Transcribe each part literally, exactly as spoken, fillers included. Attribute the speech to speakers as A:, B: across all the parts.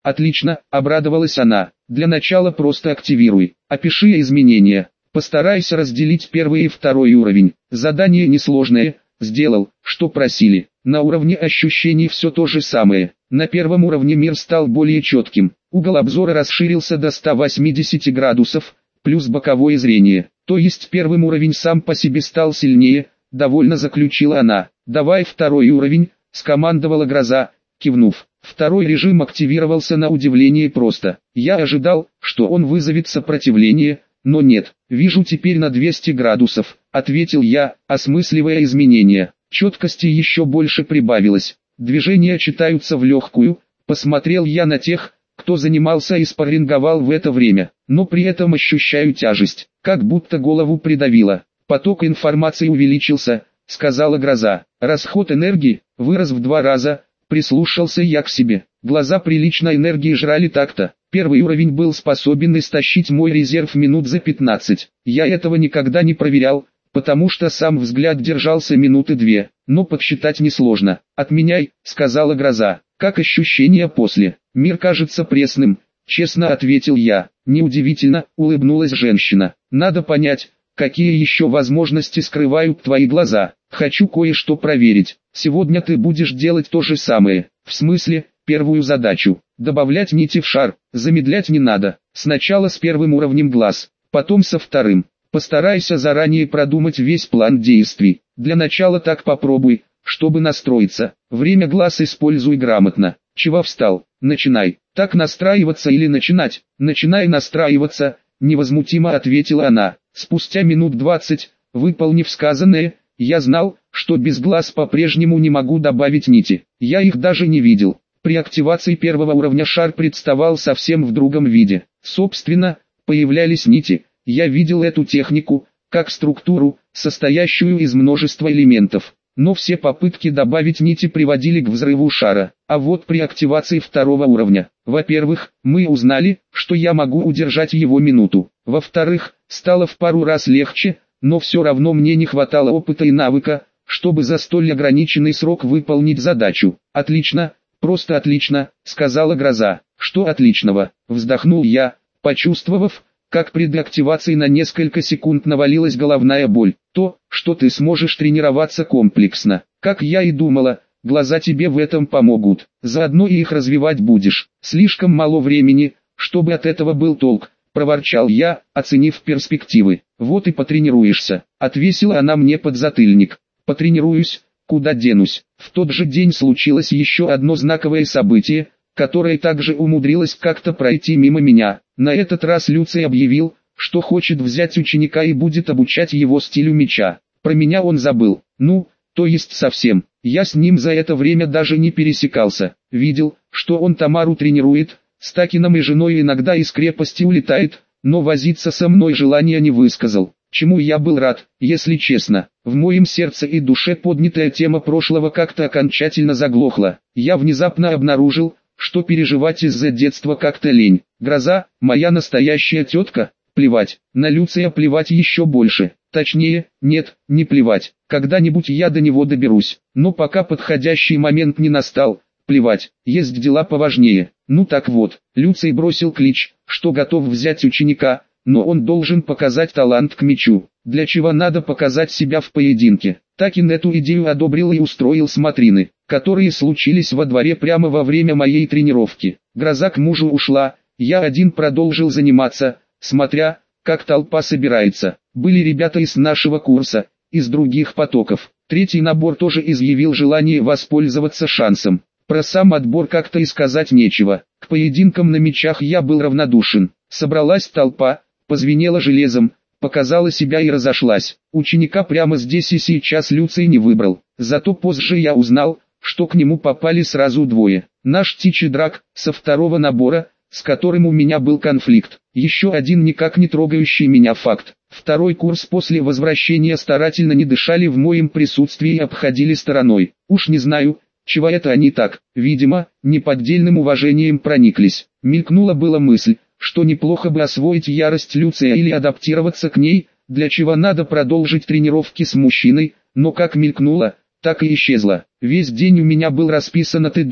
A: Отлично, обрадовалась она. Для начала просто активируй. Опиши изменения. Постарайся разделить первый и второй уровень. Задание несложное. Сделал, что просили. На уровне ощущений все то же самое. На первом уровне мир стал более четким. Угол обзора расширился до ста восьмидесяти градусов, плюс боковое зрение. То есть первый уровень сам по себе стал сильнее, довольно заключила она. Давай второй уровень, скомандовала Гроза, кивнув. Второй режим активировался на удивление просто. Я ожидал, что он вызовет сопротивление, но нет. Вижу теперь на двести градусов, ответил я, осмысливая изменения. Четкости еще больше прибавилось. Движения читаются в легкую. Посмотрел я на тех, кто занимался и спарринговал в это время, но при этом ощущаю тяжесть, как будто голову придавило. Поток информации увеличился, сказала Гроза. Расход энергии вырос в два раза. Прислушался я к себе. Глаза прилично энергии жрали так-то. Первый уровень был способен истощить мой резерв минут за пятнадцать. Я этого никогда не проверял, потому что сам взгляд держался минуты две, но подсчитать несложно. «Отменяй», — сказала Гроза. «Как ощущения после?» «Мир кажется пресным», — честно ответил я. «Неудивительно», — улыбнулась женщина. «Надо понять, какие еще возможности скрывают твои глаза. Хочу кое-что проверить. Сегодня ты будешь делать то же самое. В смысле, первую задачу. Добавлять нити в шар. Замедлять не надо. Сначала с первым уровнем глаз, потом со вторым. Постарайся заранее продумать весь план действий. Для начала так попробуй, чтобы настроиться. Время глаз используй грамотно. Чего встал? Начинай. Так настраиваться или начинать? Начинай настраиваться, невозмутимо ответила она. Спустя минут двадцать, выполнив сказанное, я знал, что без глаз по-прежнему не могу добавить нити. Я их даже не видел. При активации первого уровня шар представал совсем в другом виде. Собственно, появлялись нити. Я видел эту технику, как структуру, состоящую из множества элементов. Но все попытки добавить нити приводили к взрыву шара. А вот при активации второго уровня, во-первых, мы узнали, что я могу удержать его минуту. Во-вторых, стало в пару раз легче, но все равно мне не хватало опыта и навыка, чтобы за столь ограниченный срок выполнить задачу. «Отлично, просто отлично», — сказала Гроза. «Что отличного?» — вздохнул я, почувствовав, как при деактивации на несколько секунд навалилась головная боль. «То, что ты сможешь тренироваться комплексно. Как я и думала, глаза тебе в этом помогут. Заодно и их развивать будешь. Слишком мало времени, чтобы от этого был толк», — проворчал я, оценив перспективы. «Вот и потренируешься», — отвесила она мне подзатыльник. «Потренируюсь, куда денусь». В тот же день случилось еще одно знаковое событие, которое также умудрилось как-то пройти мимо меня. На этот раз Люций объявил, что хочет взять ученика и будет обучать его стилю меча. Про меня он забыл, ну, то есть совсем. Я с ним за это время даже не пересекался. Видел, что он Тамару тренирует, с Такином и женой иногда из крепости улетает, но возиться со мной желания не высказал. Чему я был рад, если честно. В моем сердце и душе поднятая тема прошлого как-то окончательно заглохла. Я внезапно обнаружил, что переживать из-за детства как-то лень. Гроза, моя настоящая тетка, плевать. На Люция плевать еще больше. Точнее, нет, не плевать. Когда-нибудь я до него доберусь. Но пока подходящий момент не настал, плевать. Есть дела поважнее. Ну так вот, Люций бросил клич, что готов взять ученика, но он должен показать талант к мечу, для чего надо показать себя в поединке. Такин эту идею одобрил и устроил смотрины, которые случились во дворе прямо во время моей тренировки. Гроза к мужу ушла, я один продолжил заниматься, смотря, как толпа собирается. Были ребята из нашего курса, из других потоков. Третий набор тоже изъявил желание воспользоваться шансом. Про сам отбор как-то и сказать нечего. К поединкам на мечах я был равнодушен. Собралась толпа, позвенела железом, показала себя и разошлась. Ученика прямо здесь и сейчас Люций не выбрал. Зато позже я узнал, что к нему попали сразу двое. Наш Тичи Драк, со второго набора, с которым у меня был конфликт. Еще один никак не трогающий меня факт. Второй курс после возвращения старательно не дышали в моем присутствии и обходили стороной. Уж не знаю, чего это они так, видимо, неподдельным уважением прониклись. Мелькнула была мысль, что неплохо бы освоить ярость Люция или адаптироваться к ней, для чего надо продолжить тренировки с мужчиной, но как мелькнула, так и исчезла. Весь день у меня был расписан от и до,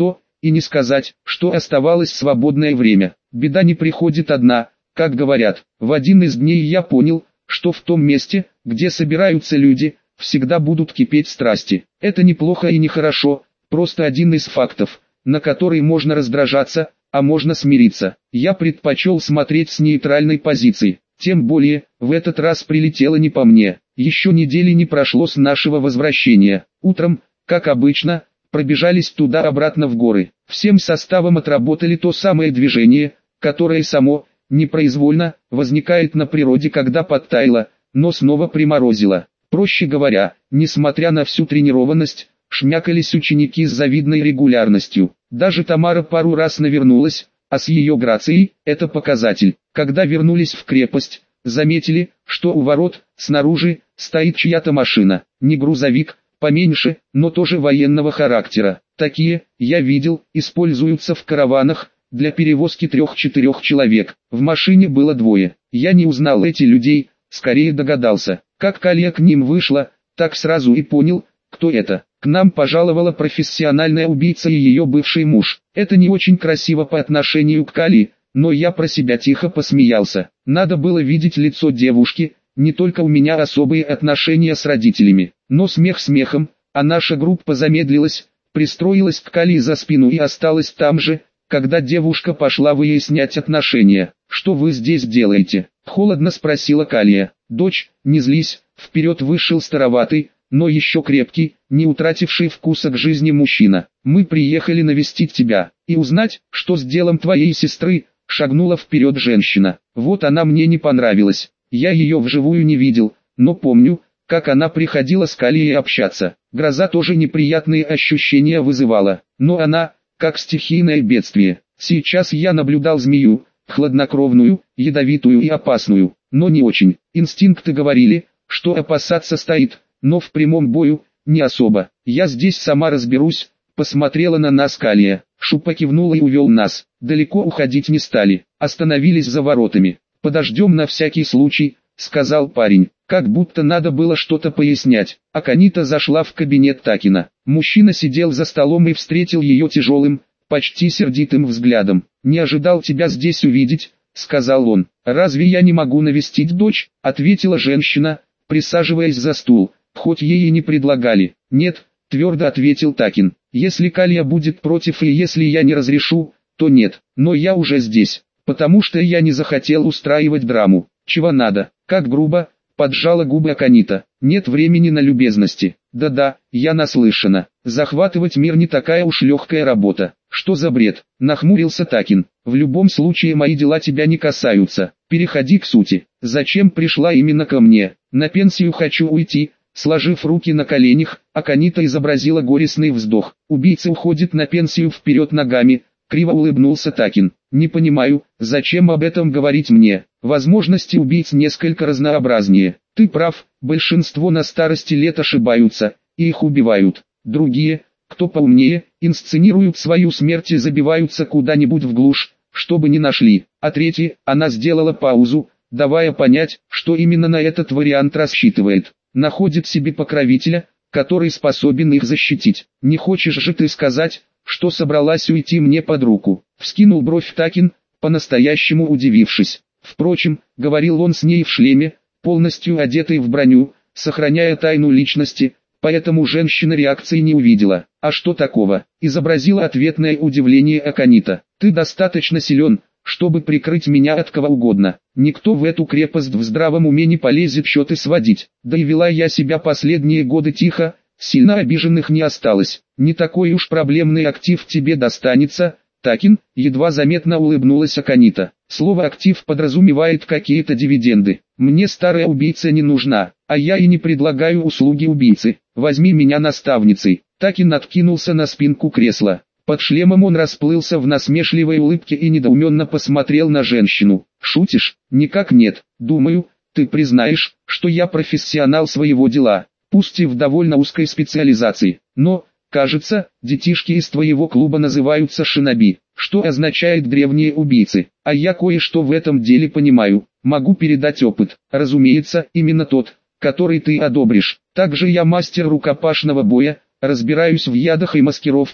A: и не сказать, что оставалось свободное время. Беда не приходит одна, как говорят. В один из дней я понял, что в том месте, где собираются люди, всегда будут кипеть страсти. Это неплохо и нехорошо, просто один из фактов, на который можно раздражаться, а можно смириться. Я предпочел смотреть с нейтральной позиции. Тем более, в этот раз прилетело не по мне. Еще недели не прошло с нашего возвращения. Утром, как обычно, пробежались туда-обратно в горы. Всем составом отработали то самое движение, которое само, непроизвольно, возникает на природе, когда подтаяло, но снова приморозило. Проще говоря, несмотря на всю тренированность, шмякались ученики с завидной регулярностью. Даже Тамара пару раз навернулась, а с ее грацией – это показатель. Когда вернулись в крепость, заметили, что у ворот, снаружи, стоит чья-то машина. Не грузовик, поменьше, но тоже военного характера. Такие, я видел, используются в караванах, для перевозки трех-четырех человек. В машине было двое. Я не узнал эти людей, скорее догадался. Как Калия к ним вышла, так сразу и понял, кто это. К нам пожаловала профессиональная убийца и ее бывший муж. Это не очень красиво по отношению к Калии, но я про себя тихо посмеялся. Надо было видеть лицо девушки, не только у меня особые отношения с родителями, но смех смехом, а наша группа замедлилась, пристроилась к Калии за спину и осталась там же, когда девушка пошла выяснять отношения. «Что вы здесь делаете?» – холодно спросила Калия. «Дочь, не злись», вперед вышел староватый, но еще крепкий, не утративший вкуса к жизни мужчина. «Мы приехали навестить тебя, и узнать, что с делом твоей сестры», – шагнула вперед женщина. «Вот она мне не понравилась, я ее вживую не видел, но помню, как она приходила с Калией общаться. Гроза тоже неприятные ощущения вызывала, но она, как стихийное бедствие. Сейчас я наблюдал змею, хладнокровную, ядовитую и опасную, но не очень. Инстинкты говорили, что опасаться стоит, но в прямом бою, не особо. Я здесь сама разберусь», — посмотрела на нас Калия. Шупа кивнула и увел нас. Далеко уходить не стали, остановились за воротами. «Подождем на всякий случай», — сказал парень, как будто надо было что-то пояснять. Аканита зашла в кабинет Такина. Мужчина сидел за столом и встретил ее тяжелым, почти сердитым взглядом. «Не ожидал тебя здесь увидеть», — сказал он. «Разве я не могу навестить дочь?» — ответила женщина, присаживаясь за стул, хоть ей и не предлагали. «Нет», — твердо ответил Такин. «Если Калия будет против и если я не разрешу, то нет, но я уже здесь, потому что я не захотел устраивать драму. Чего надо?» «Как грубо», — поджала губы Аканита. «Нет времени на любезности». «Да-да, я наслышана. Захватывать мир не такая уж легкая работа». «Что за бред?» — нахмурился Такин. «В любом случае мои дела тебя не касаются. Переходи к сути. Зачем пришла именно ко мне? На пенсию хочу уйти». Сложив руки на коленях, Аканита изобразила горестный вздох. «Убийца уходит на пенсию вперед ногами», — криво улыбнулся Такин. «Не понимаю, зачем об этом говорить мне? Возможности убийц несколько разнообразнее. Ты прав, большинство на старости лет ошибаются, и их убивают. Другие, кто поумнее, инсценируют свою смерть и забиваются куда-нибудь в глушь, чтобы не нашли. А третьи», — она сделала паузу, давая понять, что именно на этот вариант рассчитывает. «Находит себе покровителя, который способен их защитить. Не хочешь же ты сказать, что собралась уйти мне под руку?» Вскинул бровь Такин, по-настоящему удивившись. Впрочем, говорил он с ней в шлеме, полностью одетой в броню, сохраняя тайну личности, поэтому женщина реакции не увидела. «А что такого?» — изобразила ответное удивление Аканита. «Ты достаточно силен, чтобы прикрыть меня от кого угодно. Никто в эту крепость в здравом уме не полезет счеты сводить. Да и вела я себя последние годы тихо, сильно обиженных не осталось. Не такой уж проблемный актив тебе достанется». Такин, едва заметно улыбнулась Аканита. «Слово «актив» подразумевает какие-то дивиденды. Мне старая убийца не нужна, а я и не предлагаю услуги убийцы. Возьми меня наставницей». Такин откинулся на спинку кресла. Под шлемом он расплылся в насмешливой улыбке и недоуменно посмотрел на женщину. «Шутишь?» «Никак нет. Думаю, ты признаешь, что я профессионал своего дела, пусть и в довольно узкой специализации. Но, кажется, детишки из твоего клуба называются шиноби, что означает древние убийцы. А я кое-что в этом деле понимаю. Могу передать опыт. Разумеется, именно тот, который ты одобришь. Также я мастер рукопашного боя, разбираюсь в ядах и маскировке,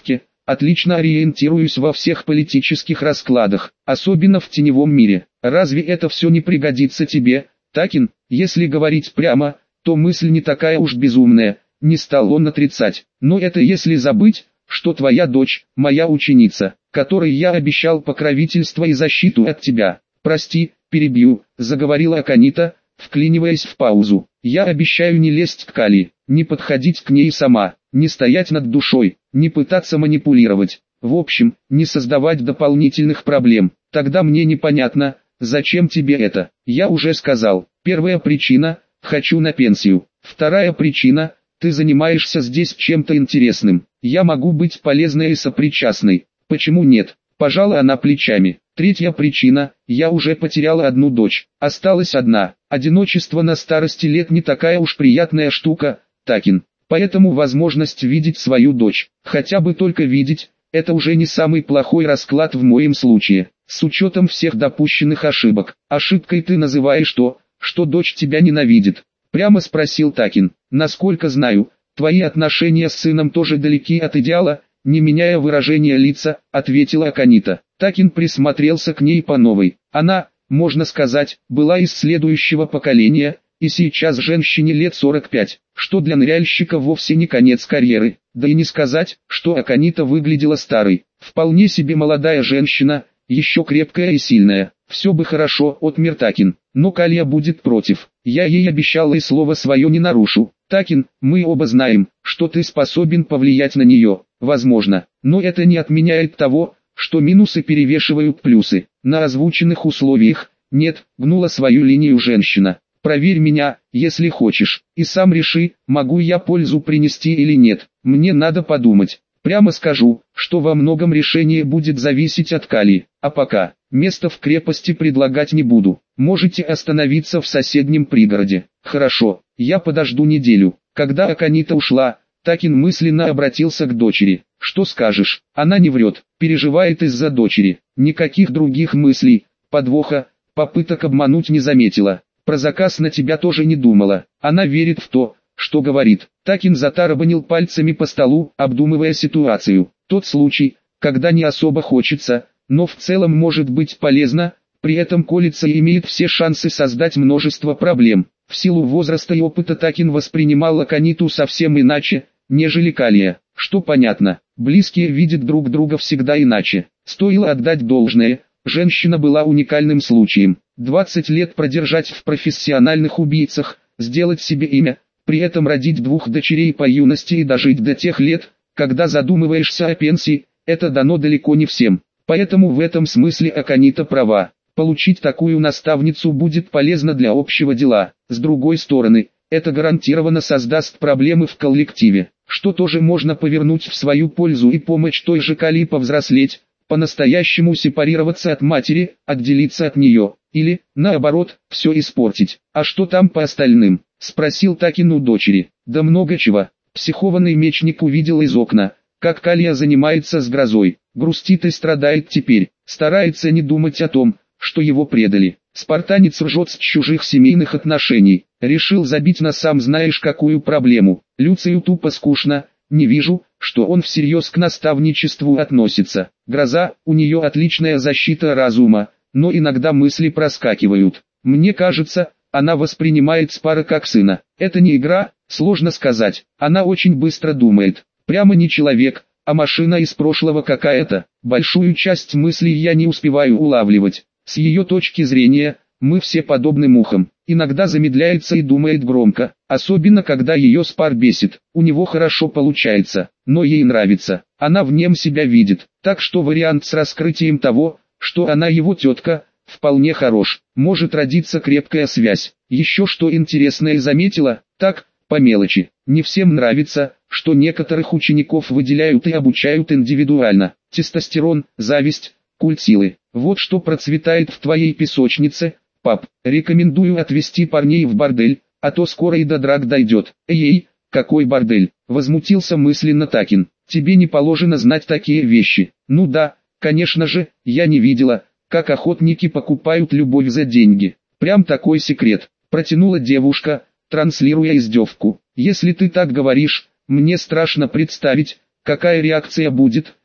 A: отлично ориентируюсь во всех политических раскладах, особенно в теневом мире. Разве это все не пригодится тебе, Такин? Если говорить прямо, то мысль не такая уж безумная, не стал он отрицать. Но это если забыть, что твоя дочь, моя ученица, которой я обещал покровительство и защиту от тебя. Прости, перебью, заговорила Аканита, вклиниваясь в паузу. Я обещаю не лезть к Кали, не подходить к ней сама, не стоять над душой, не пытаться манипулировать. В общем, не создавать дополнительных проблем. Тогда мне непонятно, зачем тебе это. Я уже сказал. Первая причина – хочу на пенсию. Вторая причина – ты занимаешься здесь чем-то интересным. Я могу быть полезной и сопричастной. Почему нет? Пожала она плечами. Третья причина – я уже потеряла одну дочь. Осталась одна. Одиночество на старости лет не такая уж приятная штука, Такин. Поэтому возможность видеть свою дочь, хотя бы только видеть, это уже не самый плохой расклад в моем случае. С учетом всех допущенных ошибок. Ошибкой ты называешь то, что дочь тебя ненавидит. Прямо спросил Такин. Насколько знаю, твои отношения с сыном тоже далеки от идеала, не меняя выражения лица, ответила Аканита. Такин присмотрелся к ней по новой. Она, можно сказать, была из следующего поколения, и сейчас женщине лет сорок пять, что для ныряльщика вовсе не конец карьеры. Да и не сказать, что Аканита выглядела старой. Вполне себе молодая женщина, еще крепкая и сильная. Все бы хорошо, отмер Такин, но Калия будет против. Я ей обещал и слово свое не нарушу. Такин, мы оба знаем, что ты способен повлиять на нее, возможно, но это не отменяет того, что минусы перевешивают плюсы. На озвученных условиях, нет, гнула свою линию женщина. Проверь меня, если хочешь, и сам реши, могу я пользу принести или нет. Мне надо подумать. Прямо скажу, что во многом решение будет зависеть от Кали, а пока, место в крепости предлагать не буду. Можете остановиться в соседнем пригороде. Хорошо, я подожду неделю. Когда Аканита ушла, Такин мысленно обратился к дочери. Что скажешь? Она не врет, переживает из-за дочери. Никаких других мыслей, подвоха, попыток обмануть не заметила. Про заказ на тебя тоже не думала. Она верит в то, что говорит. Такин затарабанил пальцами по столу, обдумывая ситуацию. Тот случай, когда не особо хочется, но в целом может быть полезно, при этом колется и имеет все шансы создать множество проблем. В силу возраста и опыта Такин воспринимал Аканиту совсем иначе, нежели Калия. Что понятно, близкие видят друг друга всегда иначе. Стоило отдать должное, женщина была уникальным случаем. двадцать лет продержать в профессиональных убийцах, сделать себе имя, при этом родить двух дочерей по юности и дожить до тех лет, когда задумываешься о пенсии, это дано далеко не всем. Поэтому в этом смысле Аканита права. Получить такую наставницу будет полезно для общего дела. С другой стороны, это гарантированно создаст проблемы в коллективе, что тоже можно повернуть в свою пользу и помочь той же Кали повзрослеть, по-настоящему сепарироваться от матери, отделиться от нее, или, наоборот, все испортить. А что там по остальным? Спросил Такин у дочери. Да много чего. Психованный мечник увидел из окна, как Калия занимается с грозой, грустит и страдает теперь, старается не думать о том, что его предали. Спартанец ржет с чужих семейных отношений, решил забить на сам знаешь какую проблему. Люцию тупо скучно, не вижу, что он всерьез к наставничеству относится. Гроза, у нее отличная защита разума, но иногда мысли проскакивают. Мне кажется, она воспринимает Спара как сына. Это не игра, сложно сказать, она очень быстро думает. Прямо не человек, а машина из прошлого какая-то. Большую часть мыслей я не успеваю улавливать. С ее точки зрения, мы все подобны мухам. Иногда замедляется и думает громко, особенно когда ее Спар бесит. У него хорошо получается, но ей нравится. Она в нем себя видит. Так что вариант с раскрытием того, что она его тетка, вполне хорош. Может родиться крепкая связь. Еще что интересное заметила, так, по мелочи. Не всем нравится, что некоторых учеников выделяют и обучают индивидуально. Тестостерон, зависть, культ силы. Вот что процветает в твоей песочнице, пап. Рекомендую отвезти парней в бордель, а то скоро и до драк дойдет. Эй, какой бордель? Возмутился мысленно Такин. Тебе не положено знать такие вещи. Ну да, конечно же, я не видела, как охотники покупают любовь за деньги. Прям такой секрет. Протянула девушка, транслируя издевку. Если ты так говоришь, мне страшно представить, какая реакция будет,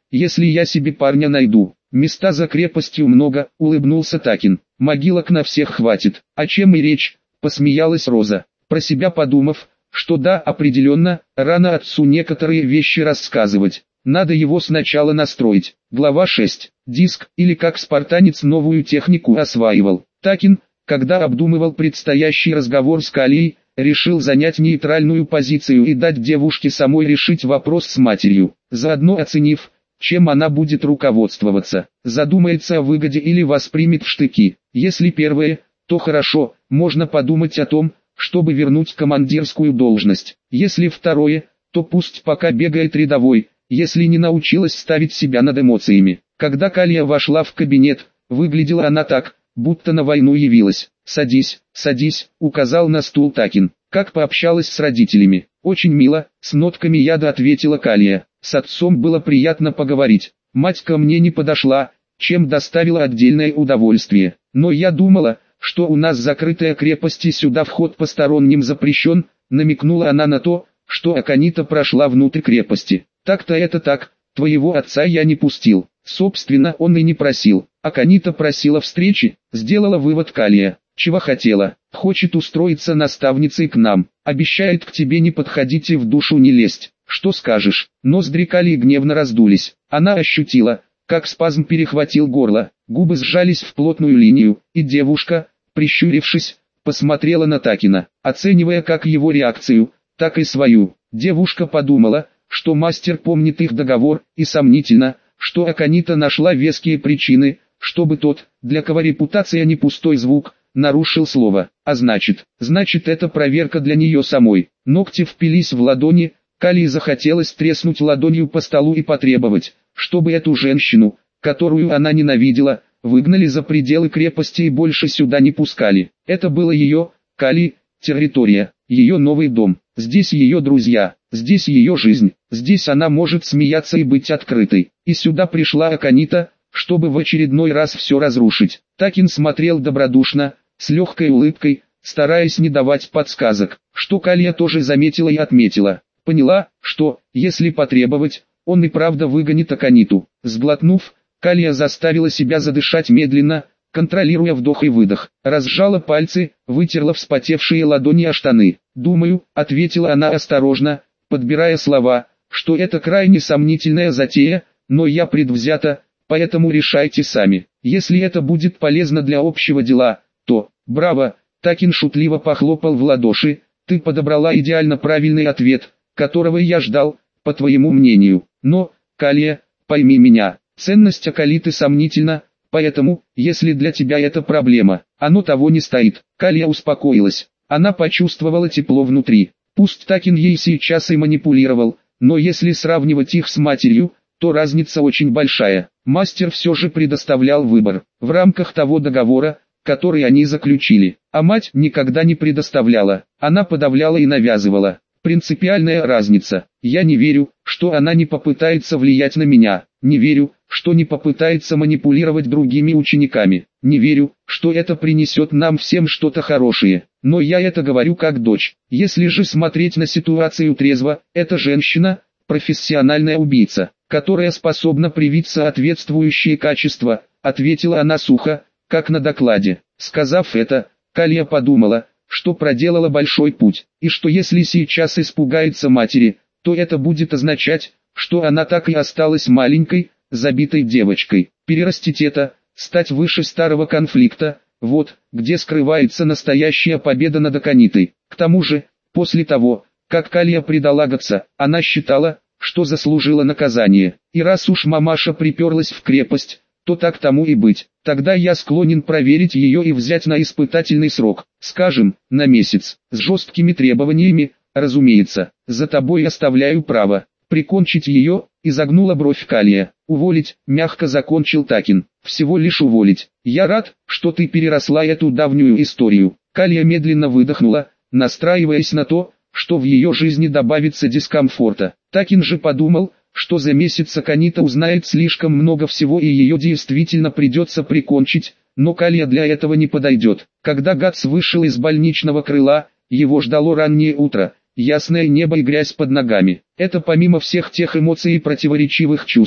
A: если я себе парня найду. Места за крепостью много, улыбнулся Такин. Могилок на всех хватит. О чем и речь, посмеялась Роза, про себя подумав, что да, определенно, рано отцу некоторые вещи рассказывать. Надо его сначала настроить. Глава шесть. Диск, или как спартанец новую технику осваивал. Такин, когда обдумывал предстоящий разговор с Калией, решил занять нейтральную позицию и дать девушке самой решить вопрос с матерью, заодно оценив, чем она будет руководствоваться, задумается о выгоде или воспримет в штыки. Если первое, то хорошо, можно подумать о том, чтобы вернуть командирскую должность. Если второе, то пусть пока бегает рядовой, если не научилась ставить себя над эмоциями. Когда Калия вошла в кабинет, выглядела она так, будто на войну явилась. «Садись, садись», — указал на стул Такин. «Как пообщалась с родителями?» «Очень мило», — с нотками яда ответила Калия. «С отцом было приятно поговорить. Мать ко мне не подошла, чем доставила отдельное удовольствие. Но я думала, что у нас закрытая крепость и сюда вход посторонним запрещен», — намекнула она на то, что Аканита прошла внутрь крепости. «Так-то это так, твоего отца я не пустил. Собственно, он и не просил. Аканита просила встречи», — сделала вывод Калия. «Чего хотела? Хочет устроиться наставницей к нам. Обещает к тебе не подходить и в душу не лезть. Что скажешь?» Ноздри Калии гневно раздулись. Она ощутила, как спазм перехватил горло, губы сжались в плотную линию, и девушка, прищурившись, посмотрела на Такина, оценивая как его реакцию, так и свою. Девушка подумала, что мастер помнит их договор, и сомнительно, что Аканита нашла веские причины, чтобы тот, для кого репутация не пустой звук, нарушил слово. А значит, значит это проверка для нее самой. Ногти впились в ладони, Калии захотелось треснуть ладонью по столу и потребовать, чтобы эту женщину, которую она ненавидела, выгнали за пределы крепости и больше сюда не пускали. Это было ее, Калии, территория, ее новый дом. Здесь ее друзья, здесь ее жизнь, здесь она может смеяться и быть открытой. И сюда пришла Аканита, чтобы в очередной раз все разрушить. Такин смотрел добродушно, с легкой улыбкой, стараясь не давать подсказок, что Калия тоже заметила и отметила. Поняла, что, если потребовать, он и правда выгонит Аканиту. Сглотнув, Калия заставила себя задышать медленно, контролируя вдох и выдох. Разжала пальцы, вытерла вспотевшие ладони о штаны. «Думаю», — ответила она осторожно, подбирая слова, «что это крайне сомнительная затея, но я предвзята, поэтому решайте сами. Если это будет полезно для общего дела, то, браво», — Такин шутливо похлопал в ладоши, «ты подобрала идеально правильный ответ, которого я ждал, по твоему мнению. Но, Калия, пойми меня, ценность Акалиты сомнительна, поэтому, если для тебя это проблема, оно того не стоит». Калия успокоилась. Она почувствовала тепло внутри. Пусть Такин ей сейчас и манипулировал, но если сравнивать их с матерью, то разница очень большая. Мастер все же предоставлял выбор, в рамках того договора, который они заключили. А мать никогда не предоставляла, она подавляла и навязывала. Принципиальная разница. Я не верю, что она не попытается влиять на меня. Не верю, что не попытается манипулировать другими учениками. Не верю, что это принесет нам всем что-то хорошее. Но я это говорю как дочь. Если же смотреть на ситуацию трезво, эта женщина – профессиональная убийца, которая способна привить соответствующие качества, ответила она сухо, как на докладе. Сказав это, Калия подумала, что проделала большой путь, и что если сейчас испугается матери, то это будет означать, что она так и осталась маленькой, забитой девочкой. Перерастить это, стать выше старого конфликта, вот, где скрывается настоящая победа над Аканитой. К тому же, после того, как Калия предала Гатса, она считала, что заслужила наказание. И раз уж мамаша приперлась в крепость, то так тому и быть. Тогда я склонен проверить ее и взять на испытательный срок, скажем, на месяц, с жесткими требованиями, разумеется. За тобой оставляю право прикончить ее, изогнула бровь Калия. Уволить, мягко закончил Такин. Всего лишь уволить. Я рад, что ты переросла эту давнюю историю. Калия медленно выдохнула, настраиваясь на то, что в ее жизни добавится дискомфорта. Такин же подумал, что за месяц Аканита узнает слишком много всего и ее действительно придется прикончить, но Калия для этого не подойдет. Когда Гатс вышел из больничного крыла, его ждало раннее утро, ясное небо и грязь под ногами. Это помимо всех тех эмоций и противоречивых чувств,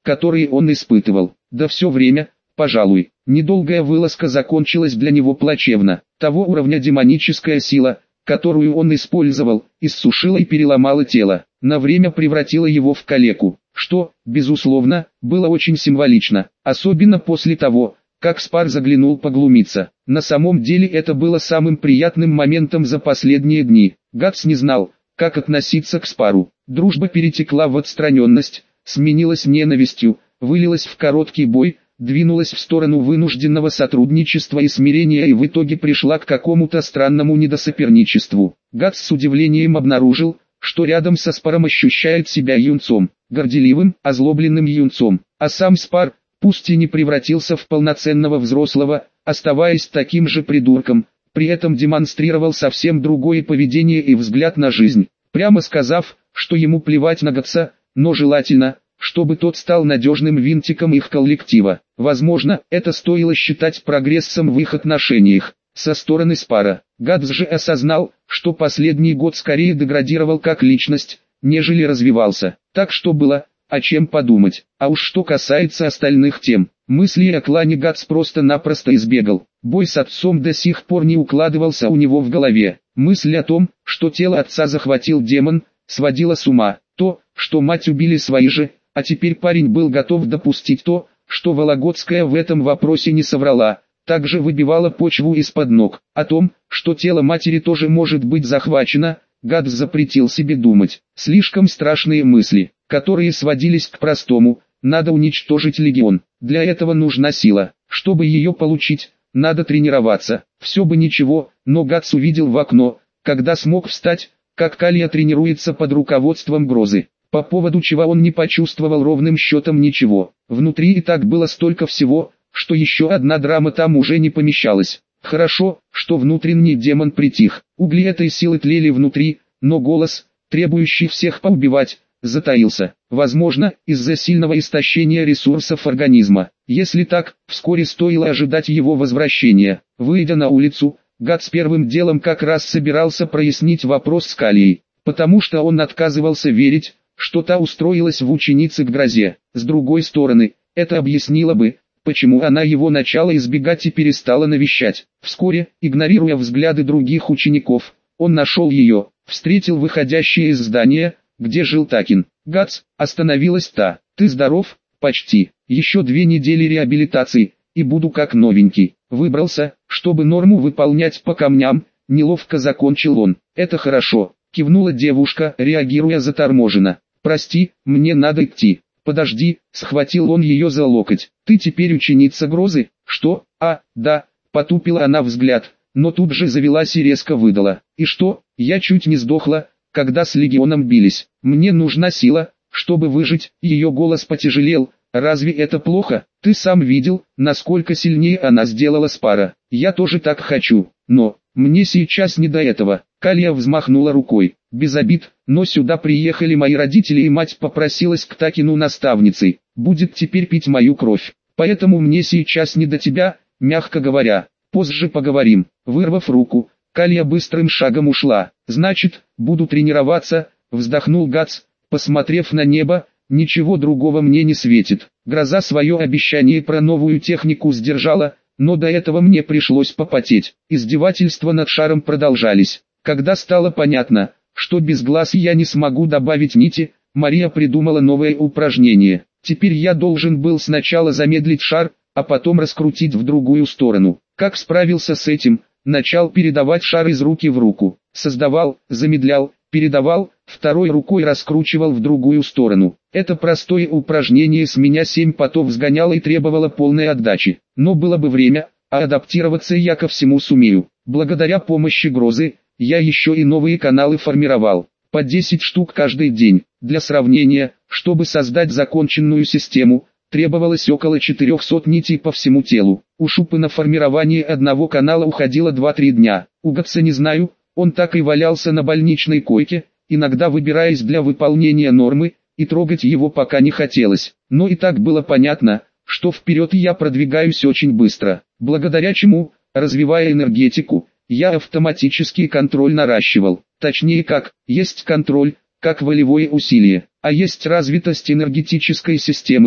A: которые он испытывал. Да все время, пожалуй, недолгая вылазка закончилась для него плачевно. Того уровня демоническая сила, которую он использовал, иссушила и переломала тело, на время превратила его в калеку, что, безусловно, было очень символично, особенно после того, как Спар заглянул поглумиться. На самом деле это было самым приятным моментом за последние дни. Гатс не знал, как относиться к Спару. Дружба перетекла в отстраненность, сменилась ненавистью, вылилась в короткий бой, двинулась в сторону вынужденного сотрудничества и смирения и в итоге пришла к какому-то странному недосоперничеству. Гатс с удивлением обнаружил, что рядом со Спаром ощущает себя юнцом, горделивым, озлобленным юнцом, а сам Спар, пусть и не превратился в полноценного взрослого, оставаясь таким же придурком, при этом демонстрировал совсем другое поведение и взгляд на жизнь, прямо сказав, что ему плевать на Гатса, но желательно, чтобы тот стал надежным винтиком их коллектива. Возможно, это стоило считать прогрессом в их отношениях. Со стороны Спара, Гатс же осознал, что последний год скорее деградировал как личность, нежели развивался. Так что было, о чем подумать. А уж что касается остальных тем, мысли о клане Гатс просто-напросто избегал. Бой с отцом до сих пор не укладывался у него в голове. Мысль о том, что тело отца захватил демон, сводила с ума. То, что мать убили свои же, а теперь парень был готов допустить то, что Вологодская в этом вопросе не соврала, также выбивало почву из-под ног. О том, что тело матери тоже может быть захвачено, Гатс запретил себе думать. Слишком страшные мысли, которые сводились к простому: надо уничтожить легион. Для этого нужна сила. Чтобы ее получить, надо тренироваться. Все бы ничего, но Гатс увидел в окно, когда смог встать, как Калия тренируется под руководством Грозы. По поводу чего он не почувствовал ровным счетом ничего. Внутри и так было столько всего, что еще одна драма там уже не помещалась. Хорошо, что внутренний демон притих. Угли этой силы тлели внутри, но голос, требующий всех поубивать, затаился. Возможно, из-за сильного истощения ресурсов организма. Если так, вскоре стоило ожидать его возвращения. Выйдя на улицу, Гатс первым делом как раз собирался прояснить вопрос с Калией, потому что он отказывался верить, что та устроилась в ученицы к Грозе. С другой стороны, это объяснило бы, почему она его начала избегать и перестала навещать. Вскоре, игнорируя взгляды других учеников, он нашел ее, встретил выходящее из здания, где жил Такин. «Гатс», остановилась та, «ты здоров?» «Почти. Еще две недели реабилитации, и буду как новенький». Выбрался, чтобы норму выполнять по камням, неловко закончил он. «Это хорошо», кивнула девушка, реагируя заторможенно. «Прости, мне надо идти». «Подожди», схватил он ее за локоть. «Ты теперь ученица Грозы?» «Что? А, да», потупила она взгляд, но тут же завелась и резко выдала. «И что? Я чуть не сдохла, когда с легионом бились. Мне нужна сила, чтобы выжить». Ее голос потяжелел. «Разве это плохо? Ты сам видел, насколько сильнее она сделала Спара. Я тоже так хочу, но мне сейчас не до этого». Калия взмахнула рукой. «Без обид, но сюда приехали мои родители и мать попросилась к Такину наставницей. Будет теперь пить мою кровь. Поэтому мне сейчас не до тебя, мягко говоря. Позже поговорим». Вырвав руку, Калия быстрым шагом ушла. «Значит, буду тренироваться», вздохнул Гатс, посмотрев на небо. «Ничего другого мне не светит». Гроза свое обещание про новую технику сдержала, но до этого мне пришлось попотеть. Издевательства над шаром продолжались. Когда стало понятно, что без глаз я не смогу добавить нити, Мария придумала новое упражнение. Теперь я должен был сначала замедлить шар, а потом раскрутить в другую сторону. Как справился с этим? Начал передавать шар из руки в руку. Создавал, замедлял, передавал, второй рукой раскручивал в другую сторону. Это простое упражнение с меня семь потов сгоняло и требовало полной отдачи. Но было бы время, а адаптироваться я ко всему сумею. Благодаря помощи Грозы, я еще и новые каналы формировал. По десять штук каждый день. Для сравнения, чтобы создать законченную систему, требовалось около четырехсот нитей по всему телу. У Шупы на формирование одного канала уходило два-три дня. У Гатса не знаю, он так и валялся на больничной койке, иногда выбираясь для выполнения нормы, и трогать его пока не хотелось. Но и так было понятно, что вперед я продвигаюсь очень быстро. Благодаря чему, развивая энергетику, я автоматический контроль наращивал. Точнее как, есть контроль, как волевое усилие, а есть развитость энергетической системы,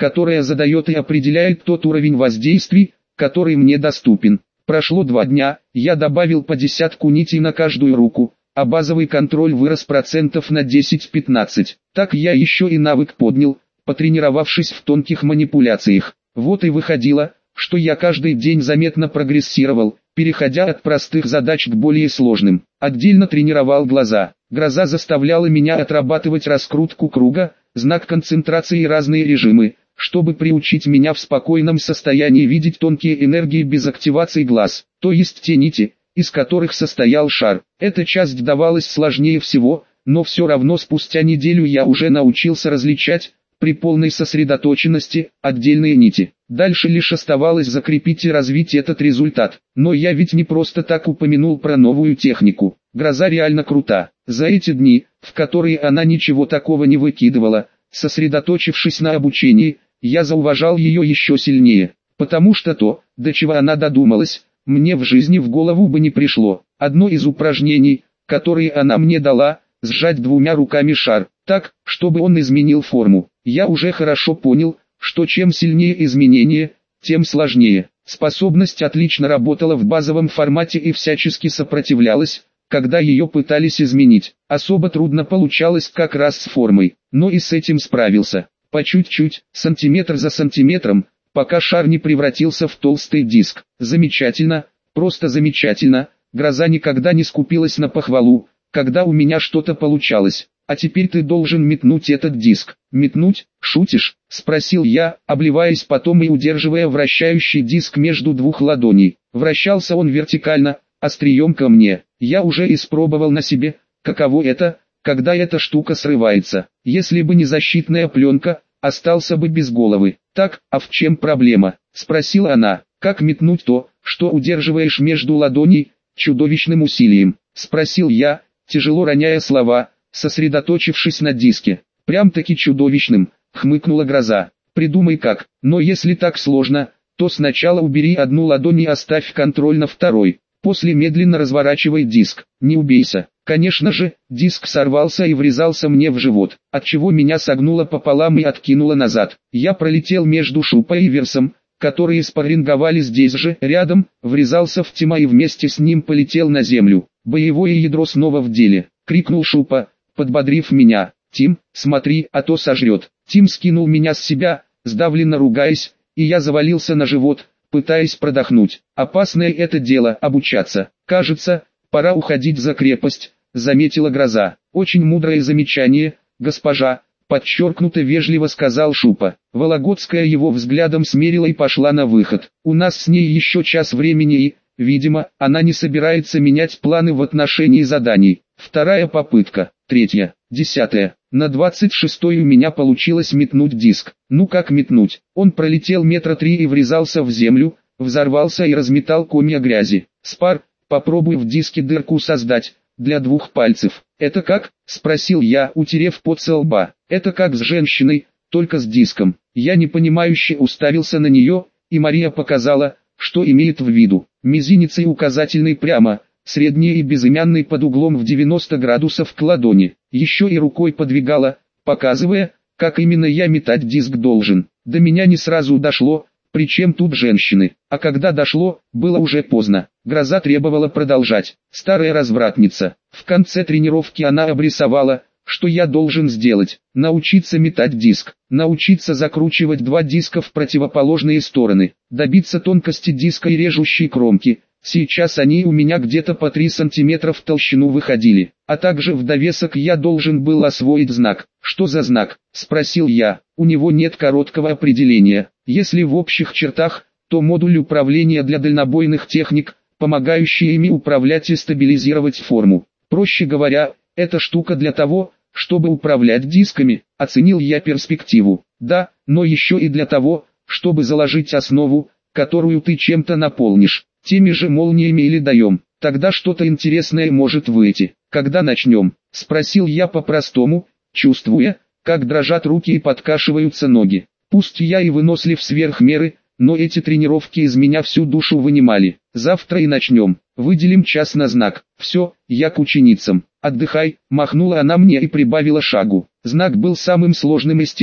A: которая задает и определяет тот уровень воздействий, который мне доступен. Прошло два дня, я добавил по десятку нитей на каждую руку, а базовый контроль вырос процентов на десять-пятнадцать. Так я еще и навык поднял, потренировавшись в тонких манипуляциях. Вот и выходило, что я каждый день заметно прогрессировал, переходя от простых задач к более сложным. Отдельно тренировал глаза. Гроза заставляла меня отрабатывать раскрутку круга, знак концентрации и разные режимы, чтобы приучить меня в спокойном состоянии видеть тонкие энергии без активации глаз, то есть те нити, из которых состоял шар. Эта часть давалась сложнее всего, но все равно спустя неделю я уже научился различать, при полной сосредоточенности, отдельные нити. Дальше лишь оставалось закрепить и развить этот результат. Но я ведь не просто так упомянул про новую технику. Гроза реально крута. За эти дни, в которые она ничего такого не выкидывала, сосредоточившись на обучении, я зауважал ее еще сильнее. Потому что то, до чего она додумалась, мне в жизни в голову бы не пришло. Одно из упражнений, которые она мне дала, сжать двумя руками шар, так, чтобы он изменил форму. Я уже хорошо понял, что чем сильнее изменение, тем сложнее. Способность отлично работала в базовом формате и всячески сопротивлялась, когда ее пытались изменить. Особо трудно получалось как раз с формой, но и с этим справился. По чуть-чуть, сантиметр за сантиметром, пока шар не превратился в толстый диск. Замечательно, просто замечательно. Гроза никогда не скупилась на похвалу, когда у меня что-то получалось. А теперь ты должен метнуть этот диск. Метнуть? Шутишь? Спросил я, обливаясь потом и удерживая вращающий диск между двух ладоней. Вращался он вертикально, острием ко мне. Я уже испробовал на себе, каково это, когда эта штука срывается. Если бы не защитная пленка, остался бы без головы. Так, а в чем проблема? Спросила она. Как метнуть то, что удерживаешь между ладоней, чудовищным усилием? Спросил я, тяжело роняя слова, сосредоточившись на диске. Прям-таки чудовищным, хмыкнула Гроза. Придумай как, но если так сложно, то сначала убери одну ладонь и оставь контроль на второй. После медленно разворачивай диск, не убейся. Конечно же, диск сорвался и врезался мне в живот, отчего меня согнуло пополам и откинуло назад. Я пролетел между Шупой и Версом, которые спарринговали здесь же, рядом, врезался в Тима и вместе с ним полетел на землю. Боевое ядро снова в деле, крикнул Шупа, подбодрив меня. Тим, смотри, а то сожрет. Тим скинул меня с себя, сдавленно ругаясь, и я завалился на живот, пытаясь продохнуть. Опасное это дело обучаться. Кажется, пора уходить за крепость, заметила Гроза. Очень мудрое замечание, госпожа, подчеркнуто вежливо сказал Шупа. Вологодская его взглядом смерила и пошла на выход. У нас с ней еще час времени и, видимо, она не собирается менять планы в отношении заданий. Вторая попытка, третья, десятая. На двадцать шестой у меня получилось метнуть диск. Ну как метнуть? Он пролетел метра три и врезался в землю, взорвался и разметал комья грязи. Спар, попробуй в диске дырку создать, для двух пальцев. Это как? Спросил я, утерев пот со лба. Это как с женщиной, только с диском. Я непонимающе уставился на нее, и Мария показала, что имеет в виду. Мизинец и указательный прямо, средний и безымянный под углом в девяносто градусов к ладони. Еще и рукой подвигала, показывая, как именно я метать диск должен. До меня не сразу дошло, причем тут женщины. А когда дошло, было уже поздно. Гроза требовала продолжать. Старая развратница. В конце тренировки она обрисовала, что я должен сделать. Научиться метать диск. Научиться закручивать два диска в противоположные стороны. Добиться тонкости диска и режущей кромки. Сейчас они у меня где-то по три сантиметра в толщину выходили. А также в довесок я должен был освоить знак. Что за знак? Спросил я. У него нет короткого определения. Если в общих чертах, то модуль управления для дальнобойных техник, помогающий ими управлять и стабилизировать форму. Проще говоря, это штука для того, чтобы управлять дисками. Оценил я перспективу. Да, но еще и для того, чтобы заложить основу, которую ты чем-то наполнишь. Теми же молниями или даем. Тогда что-то интересное может выйти. Когда начнем? Спросил я по-простому, чувствуя, как дрожат руки и подкашиваются ноги. Пусть я и вынослив сверх меры, но эти тренировки из меня всю душу вынимали. Завтра и начнем. Выделим час на знак. Все, я к ученицам. Отдыхай, махнула она мне и прибавила шагу. Знак был самым сложным из тех,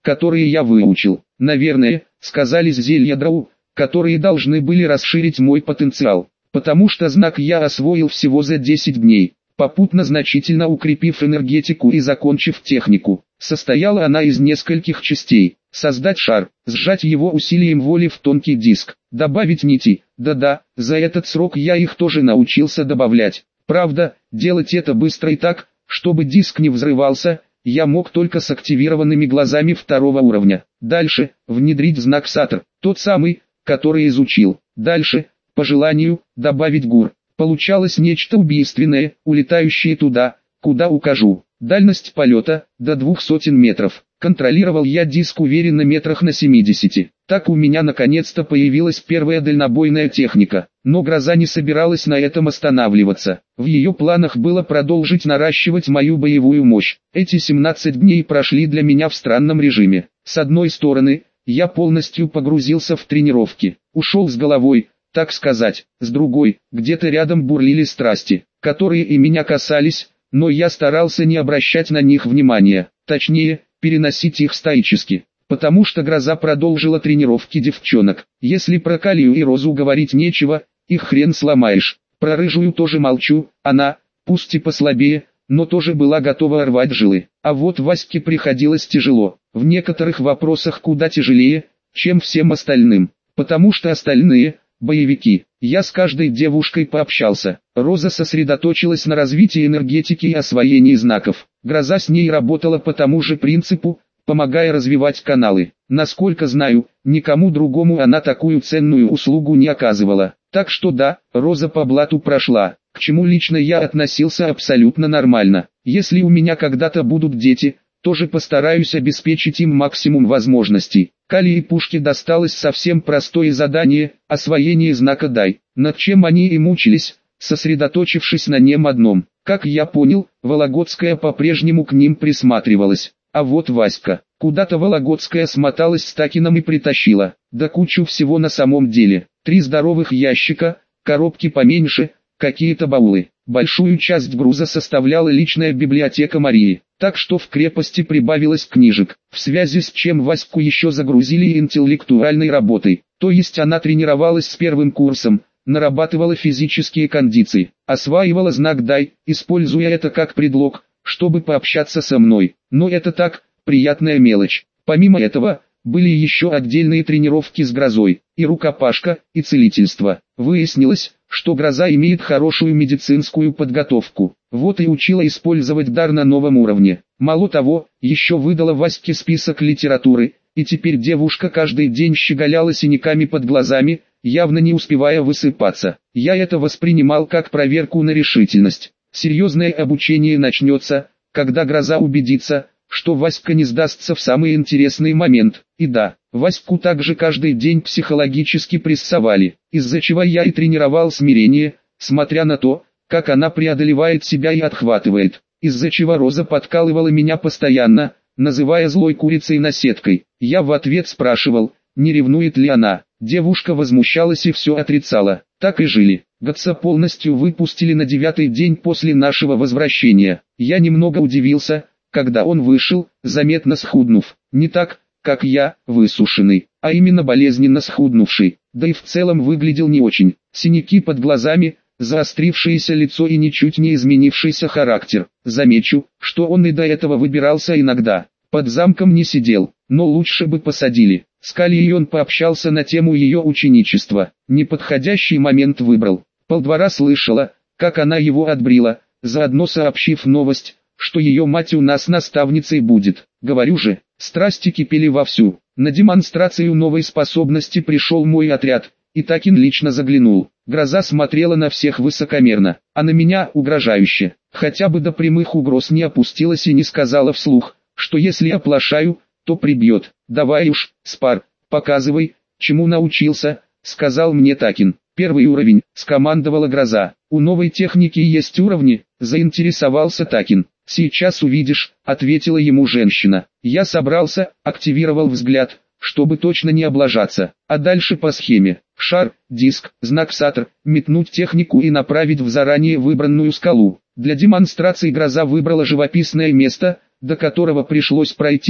A: которые я выучил. Наверное, сказались зелья Драу, которые должны были расширить мой потенциал, потому что знак я освоил всего за десять дней, попутно значительно укрепив энергетику и закончив технику. Состояла она из нескольких частей. Создать шар, сжать его усилием воли в тонкий диск, добавить нити, да-да, за этот срок я их тоже научился добавлять. Правда, делать это быстро и так, чтобы диск не взрывался, я мог только с активированными глазами второго уровня. Дальше, внедрить знак Сатр, тот самый, который изучил. Дальше, по желанию, добавить гур. Получалось нечто убийственное, улетающее туда, куда укажу. Дальность полета – до двух сотен метров. Контролировал я диск уверенно метрах на семидесяти. Так у меня наконец-то появилась первая дальнобойная техника. Но гроза не собиралась на этом останавливаться. В ее планах было продолжить наращивать мою боевую мощь. Эти семнадцать дней прошли для меня в странном режиме. С одной стороны, я полностью погрузился в тренировки. Ушел с головой, так сказать. С другой, где-то рядом бурлили страсти, которые и меня касались, но я старался не обращать на них внимания. Точнее, переносить их стоически. Потому что гроза продолжила тренировки девчонок. Если про Калию и Розу говорить нечего, их хрен сломаешь. Про Рыжую тоже молчу, она, пусть и послабее, но тоже была готова рвать жилы. А вот Ваське приходилось тяжело. В некоторых вопросах куда тяжелее, чем всем остальным. Потому что остальные – боевики. Я с каждой девушкой пообщался. Роза сосредоточилась на развитии энергетики и освоении знаков. Гроза с ней работала по тому же принципу, помогая развивать каналы. Насколько знаю, никому другому она такую ценную услугу не оказывала. Так что да, Роза по блату прошла, к чему лично я относился абсолютно нормально. Если у меня когда-то будут дети, тоже постараюсь обеспечить им максимум возможностей. Кали и Пушке досталось совсем простое задание – освоение знака Дай, над чем они и мучились, сосредоточившись на нем одном. Как я понял, Вологодская по-прежнему к ним присматривалась. А вот Васька, куда-то Вологодская смоталась с Такином и притащила, да кучу всего на самом деле. Три здоровых ящика, коробки поменьше, какие-то баулы. Большую часть груза составляла личная библиотека Марии, так что в крепости прибавилось книжек, в связи с чем Ваську еще загрузили интеллектуальной работой, то есть она тренировалась с первым курсом, нарабатывала физические кондиции, осваивала знак Дай, используя это как предлог, чтобы пообщаться со мной. Но это так, приятная мелочь. Помимо этого, были еще отдельные тренировки с грозой, и рукопашка, и целительство. Выяснилось, что гроза имеет хорошую медицинскую подготовку. Вот и учила использовать дар на новом уровне. Мало того, еще выдала Ваське список литературы, и теперь девушка каждый день щеголяла синяками под глазами, явно не успевая высыпаться. Я это воспринимал как проверку на решительность. Серьезное обучение начнется, когда гроза убедится, что Васька не сдастся в самый интересный момент. И да, Ваську также каждый день психологически прессовали, из-за чего я и тренировал смирение, смотря на то, как она преодолевает себя и отхватывает, из-за чего Роза подкалывала меня постоянно, называя злой курицей-наседкой. Я в ответ спрашивал, не ревнует ли она. Девушка возмущалась и все отрицала. Так и жили. Гатса полностью выпустили на девятый день после нашего возвращения. Я немного удивился, когда он вышел, заметно схуднув. Не так, как я, высушенный, а именно болезненно схуднувший. Да и в целом выглядел не очень. Синяки под глазами, заострившееся лицо и ничуть не изменившийся характер. Замечу, что он и до этого выбирался иногда. Под замком не сидел, но лучше бы посадили. С Калией он пообщался на тему ее ученичества. Неподходящий момент выбрал. Полдвора слышала, как она его отбрила, заодно сообщив новость, что ее мать у нас наставницей будет. Говорю же, страсти кипели вовсю. На демонстрацию новой способности пришел мой отряд, и Такин лично заглянул. Гроза смотрела на всех высокомерно, а на меня угрожающе. Хотя бы до прямых угроз не опустилась и не сказала вслух, что если оплошаю, то прибьет. «Давай уж, Спар, показывай, чему научился», — сказал мне Такин. «Первый уровень», — скомандовала Гроза. «У новой техники есть уровни?» — заинтересовался Такин. «Сейчас увидишь», — ответила ему женщина. Я собрался, активировал взгляд, чтобы точно не облажаться. А дальше по схеме. Шар, диск, знак Сатр, метнуть технику и направить в заранее выбранную скалу. Для демонстрации Гроза выбрала живописное место, до которого пришлось пройтись,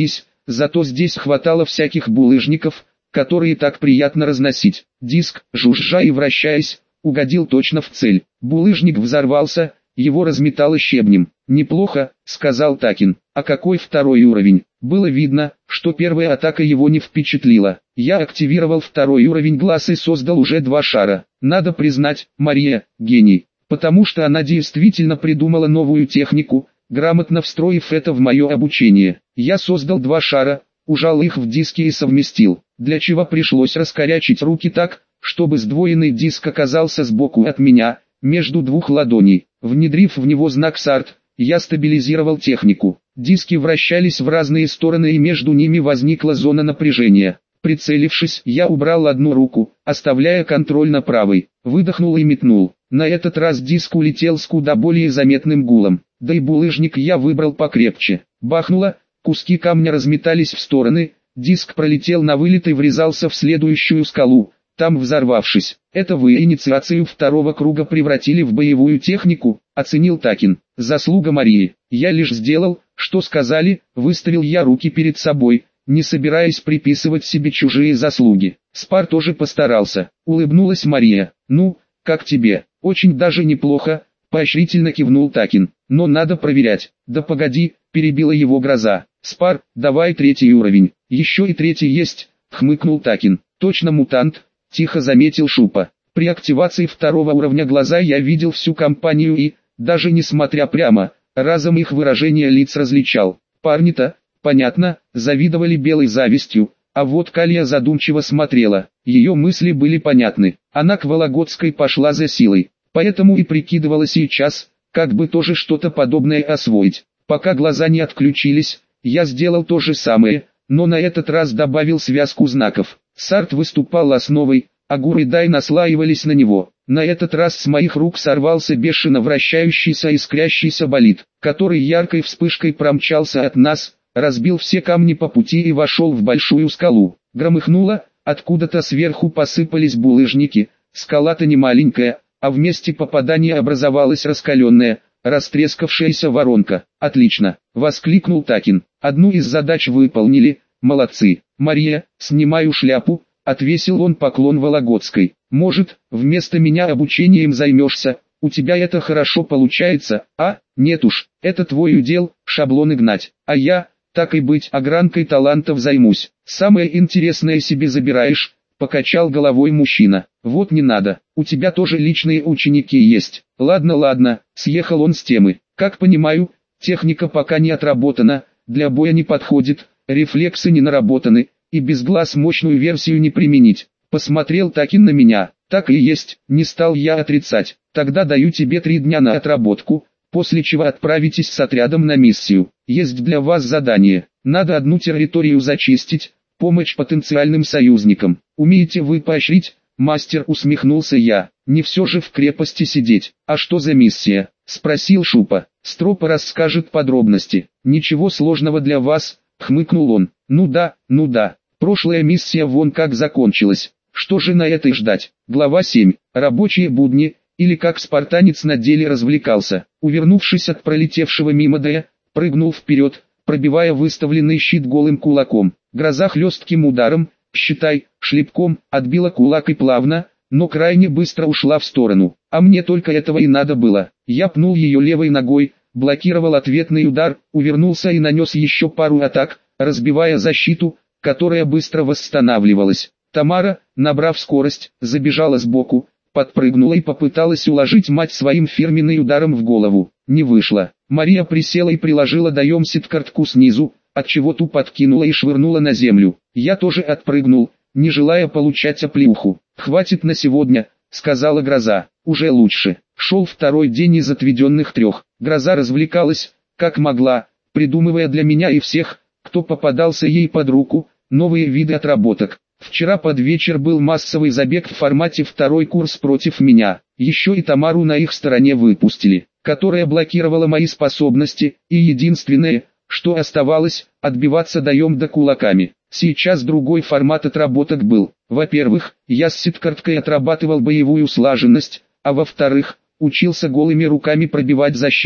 A: зато здесь хватало всяких булыжников, которые так приятно разносить. Диск, жужжа и вращаясь, угодил точно в цель. Булыжник взорвался, его разметало щебнем. «Неплохо», — сказал Такин. «А какой второй уровень?» Было видно, что первая атака его не впечатлила. Я активировал второй уровень глаз и создал уже два шара. Надо признать, Мария — гений, потому что она действительно придумала новую технику, грамотно встроив это в мое обучение. Я создал два шара, ужал их в диске и совместил, для чего пришлось раскорячить руки так, чтобы сдвоенный диск оказался сбоку от меня, между двух ладоней. Внедрив в него знак САРТ, я стабилизировал технику. Диски вращались в разные стороны и между ними возникла зона напряжения. Прицелившись, я убрал одну руку, оставляя контроль на правой. Выдохнул и метнул. На этот раз диск улетел с куда более заметным гулом. Да и булыжник я выбрал покрепче. Бахнуло, куски камня разметались в стороны, диск пролетел на вылет и врезался в следующую скалу, там взорвавшись. Это вы инициацию второго круга превратили в боевую технику, оценил Такин. Заслуга Марии. Я лишь сделал, что сказали, выставил я руки перед собой, не собираясь приписывать себе чужие заслуги. Спар тоже постарался. Улыбнулась Мария. Ну, как тебе? Очень даже неплохо, поощрительно кивнул Такин. Но надо проверять. Да погоди, перебила его Гроза. Спар, давай третий уровень. Еще и третий есть, хмыкнул Такин. Точно мутант, тихо заметил Шупа. При активации второго уровня глаза я видел всю компанию и, даже несмотря прямо, разом их выражение лиц различал. Парни-то, понятно, завидовали белой завистью, а вот Калия задумчиво смотрела. Ее мысли были понятны. Она к Вологодской пошла за силой, поэтому и прикидывала сейчас, как бы тоже что-то подобное освоить. Пока глаза не отключились, я сделал то же самое, но на этот раз добавил связку знаков. Сарт выступал основой, а Гур и Дай наслаивались на него. На этот раз с моих рук сорвался бешено вращающийся и искрящийся болид, который яркой вспышкой промчался от нас, разбил все камни по пути и вошел в большую скалу. Громыхнуло, откуда-то сверху посыпались булыжники, скала-то не маленькая, а в месте попадания образовалась раскаленная, растрескавшаяся воронка. «Отлично!» — воскликнул Такин. «Одну из задач выполнили, молодцы. Мария, снимаю шляпу», — отвесил он поклон Вологодской. «Может, вместо меня обучением займешься, у тебя это хорошо получается, а? Нет уж, это твой удел, шаблоны гнать, а я, так и быть, огранкой талантов займусь. Самое интересное себе забираешь», — покачал головой мужчина. «Вот не надо, у тебя тоже личные ученики есть». «Ладно, ладно», — съехал он с темы. «Как понимаю, техника пока не отработана, для боя не подходит, рефлексы не наработаны, и без глаз мощную версию не применить». Посмотрел Такин на меня. «Так и есть», — не стал я отрицать. «Тогда даю тебе три дня на отработку, после чего отправитесь с отрядом на миссию. Есть для вас задание. Надо одну территорию зачистить, помощь потенциальным союзникам. Умеете вы поощрить?» «Мастер», — усмехнулся я. «Не все же в крепости сидеть». «А что за миссия?» — спросил Шупа. «Стропа расскажет подробности». «Ничего сложного для вас», — хмыкнул он. «Ну да, ну да. Прошлая миссия вон как закончилась. Что же на этой ждать?» Глава семь. Рабочие будни, или как спартанец на деле развлекался. Увернувшись от пролетевшего мимо Дэя, прыгнул вперед, пробивая выставленный щит голым кулаком. Гроза хлестким ударом, считай, шлепком, отбила кулак и плавно, но крайне быстро ушла в сторону. А мне только этого и надо было. Я пнул ее левой ногой, блокировал ответный удар, увернулся и нанес еще пару атак, разбивая защиту, которая быстро восстанавливалась. Тамара, набрав скорость, забежала сбоку, подпрыгнула и попыталась уложить мать своим фирменным ударом в голову. Не вышло. Мария присела и приложила даемсит картку снизу, отчего ту подкинула и швырнула на землю. Я тоже отпрыгнул, не желая получать оплеуху. «Хватит на сегодня», — сказала Гроза. «Уже лучше». Шел второй день из отведенных трех. Гроза развлекалась, как могла, придумывая для меня и всех, кто попадался ей под руку, новые виды отработок. Вчера под вечер был массовый забег в формате второй курс против меня. Еще и Тамару на их стороне выпустили, которая блокировала мои способности, и единственное, что оставалось, отбиваться даем да кулаками. Сейчас другой формат отработок был. Во-первых, я с ситкарткой отрабатывал боевую слаженность, а во-вторых, учился голыми руками пробивать защиту.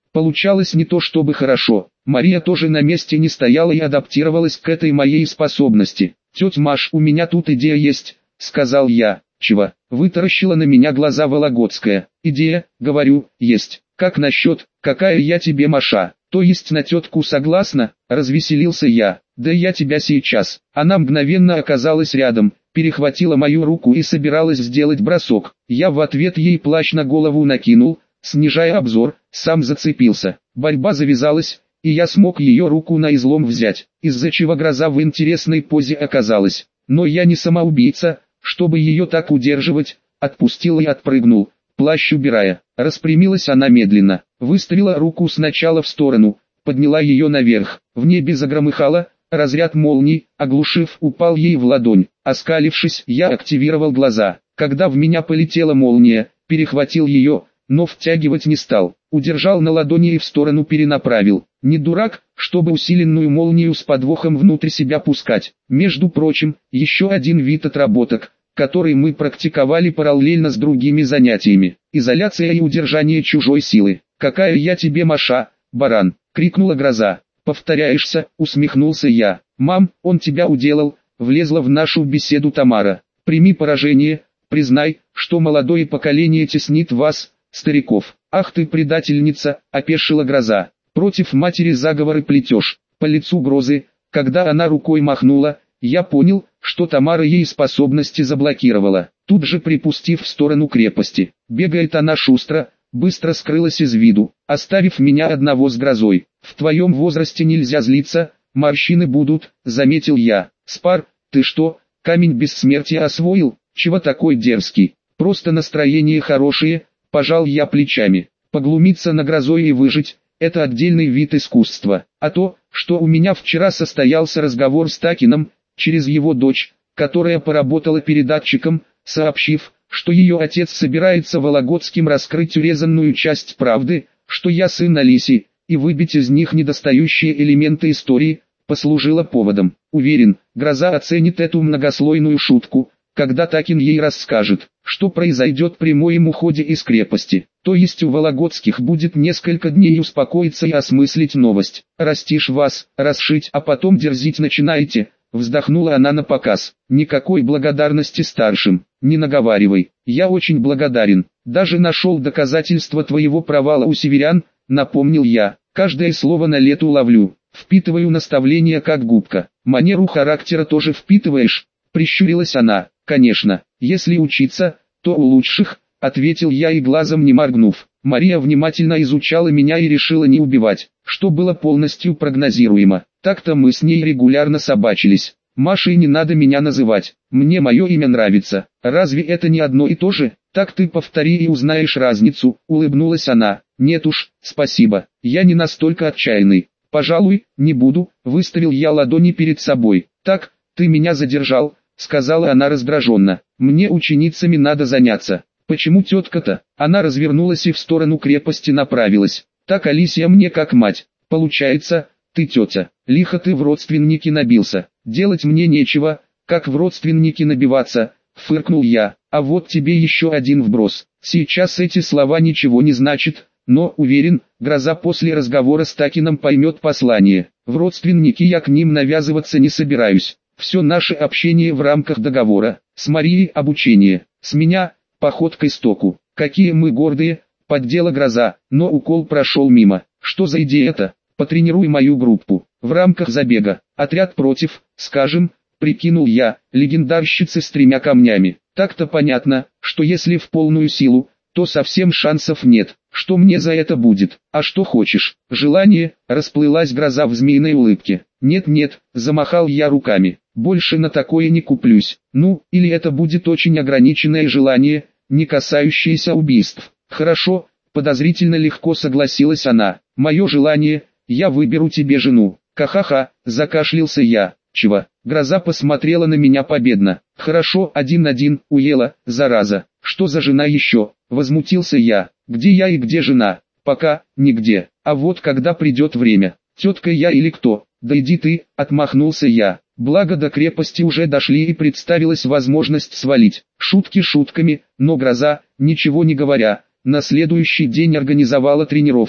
A: Получалось не то чтобы хорошо. Мария тоже на месте не стояла и адаптировалась к этой моей способности. «Тетя Маш, у меня тут идея есть», — сказал я. «Чего?» — вытаращила на меня глаза Вологодская. «Идея, говорю, есть. Как насчет, какая я тебе Маша? То есть на тетку согласна?» — развеселился я. «Да я тебя сейчас». Она мгновенно оказалась рядом, перехватила мою руку и собиралась сделать бросок. Я в ответ ей плащ на голову накинул, снижая обзор, сам зацепился. Борьба завязалась, и я смог ее руку на излом взять, из-за чего гроза в интересной позе оказалась. Но я не самоубийца, чтобы ее так удерживать, отпустил и отпрыгнул, плащ убирая. Распрямилась она медленно, выставила руку сначала в сторону, подняла ее наверх, в небе загромыхало, разряд молний, оглушив, упал ей в ладонь. Оскалившись, я активировал глаза. Когда в меня полетела молния, перехватил ее, но втягивать не стал. Удержал на ладони и в сторону перенаправил. Не дурак, чтобы усиленную молнию с подвохом внутрь себя пускать. Между прочим, еще один вид отработок, который мы практиковали параллельно с другими занятиями. Изоляция и удержание чужой силы. «Какая я тебе Маша, баран!» — крикнула гроза. «Повторяешься», — усмехнулся я. «Мам, он тебя уделал», — влезла в нашу беседу Тамара. «Прими поражение, признай, что молодое поколение теснит вас, стариков». «Ах ты предательница», — опешила гроза. «Против матери заговоры плетешь». По лицу грозы, когда она рукой махнула, я понял, что Тамара ей способности заблокировала. Тут же припустив в сторону крепости. Бегает она шустро, быстро скрылась из виду, оставив меня одного с грозой. «В твоем возрасте нельзя злиться, морщины будут», — заметил я. «Спар, ты что, камень бессмертия освоил? Чего такой дерзкий? Просто настроение хорошее», — пожал я плечами. «Поглумиться на грозой и выжить — это отдельный вид искусства. А то, что у меня вчера состоялся разговор с Такином, через его дочь, которая поработала передатчиком, сообщив, что ее отец собирается Вологодским раскрыть урезанную часть правды, что я сын Алиси, и выбить из них недостающие элементы истории, послужило поводом. Уверен, гроза оценит эту многослойную шутку, когда Такин ей расскажет, что произойдет при моем уходе из крепости. То есть у Вологодских будет несколько дней успокоиться и осмыслить новость. «Растишь вас, расшить, а потом дерзить начинаете», — вздохнула она напоказ. «Никакой благодарности старшим, не наговаривай. Я очень благодарен. Даже нашел доказательства твоего провала у северян», — напомнил я. «Каждое слово на лету ловлю, впитываю наставления как губка». «Манеру характера тоже впитываешь?» — прищурилась она. «Конечно, если учиться, то у лучших», — ответил я и глазом не моргнув. Мария внимательно изучала меня и решила не убивать, что было полностью прогнозируемо. Так-то мы с ней регулярно собачились. «Машей не надо меня называть, мне мое имя нравится. Разве это не одно и то же? Так ты повтори и узнаешь разницу», — улыбнулась она. «Нет уж, спасибо, я не настолько отчаянный. Пожалуй, не буду», — выставил я ладони перед собой. «Так, ты меня задержал», — сказала она раздраженно. «Мне ученицами надо заняться». «Почему тетка-то?» Она развернулась и в сторону крепости направилась. «Так Алисия мне как мать. Получается, ты тетя. Лихо ты в родственники набился. Делать мне нечего, как в родственники набиваться», — фыркнул я. «А вот тебе еще один вброс. Сейчас эти слова ничего не значат, но, уверен, гроза после разговора с Такином поймет послание. В родственники я к ним навязываться не собираюсь. Все наше общение в рамках договора. С Марией обучение. С меня поход к истоку. Какие мы гордые», — поддела гроза, но укол прошел мимо. «Что за идея-то? Потренируй мою группу. В рамках забега. Отряд против, скажем», — прикинул я, легендарщицы с тремя камнями. Так-то понятно, что если в полную силу, то совсем шансов нет. Что мне за это будет? А что хочешь? Желание, расплылась гроза в змеиной улыбке. Нет-нет, замахал я руками. Больше на такое не куплюсь. Ну, или это будет очень ограниченное желание, не касающееся убийств. Хорошо, подозрительно легко согласилась она. Мое желание, я выберу тебе жену. Ха-ха-ха, закашлялся я. Чего? Гроза посмотрела на меня победно. Хорошо, один-один, уела, зараза. Что за жена еще? Возмутился я. Где я и где жена? Пока, нигде. А вот когда придет время. Тетка я или кто? Да иди ты, отмахнулся я. Благо до крепости уже дошли и представилась возможность свалить. Шутки шутками, но гроза, ничего не говоря, на следующий день организовала тренировку.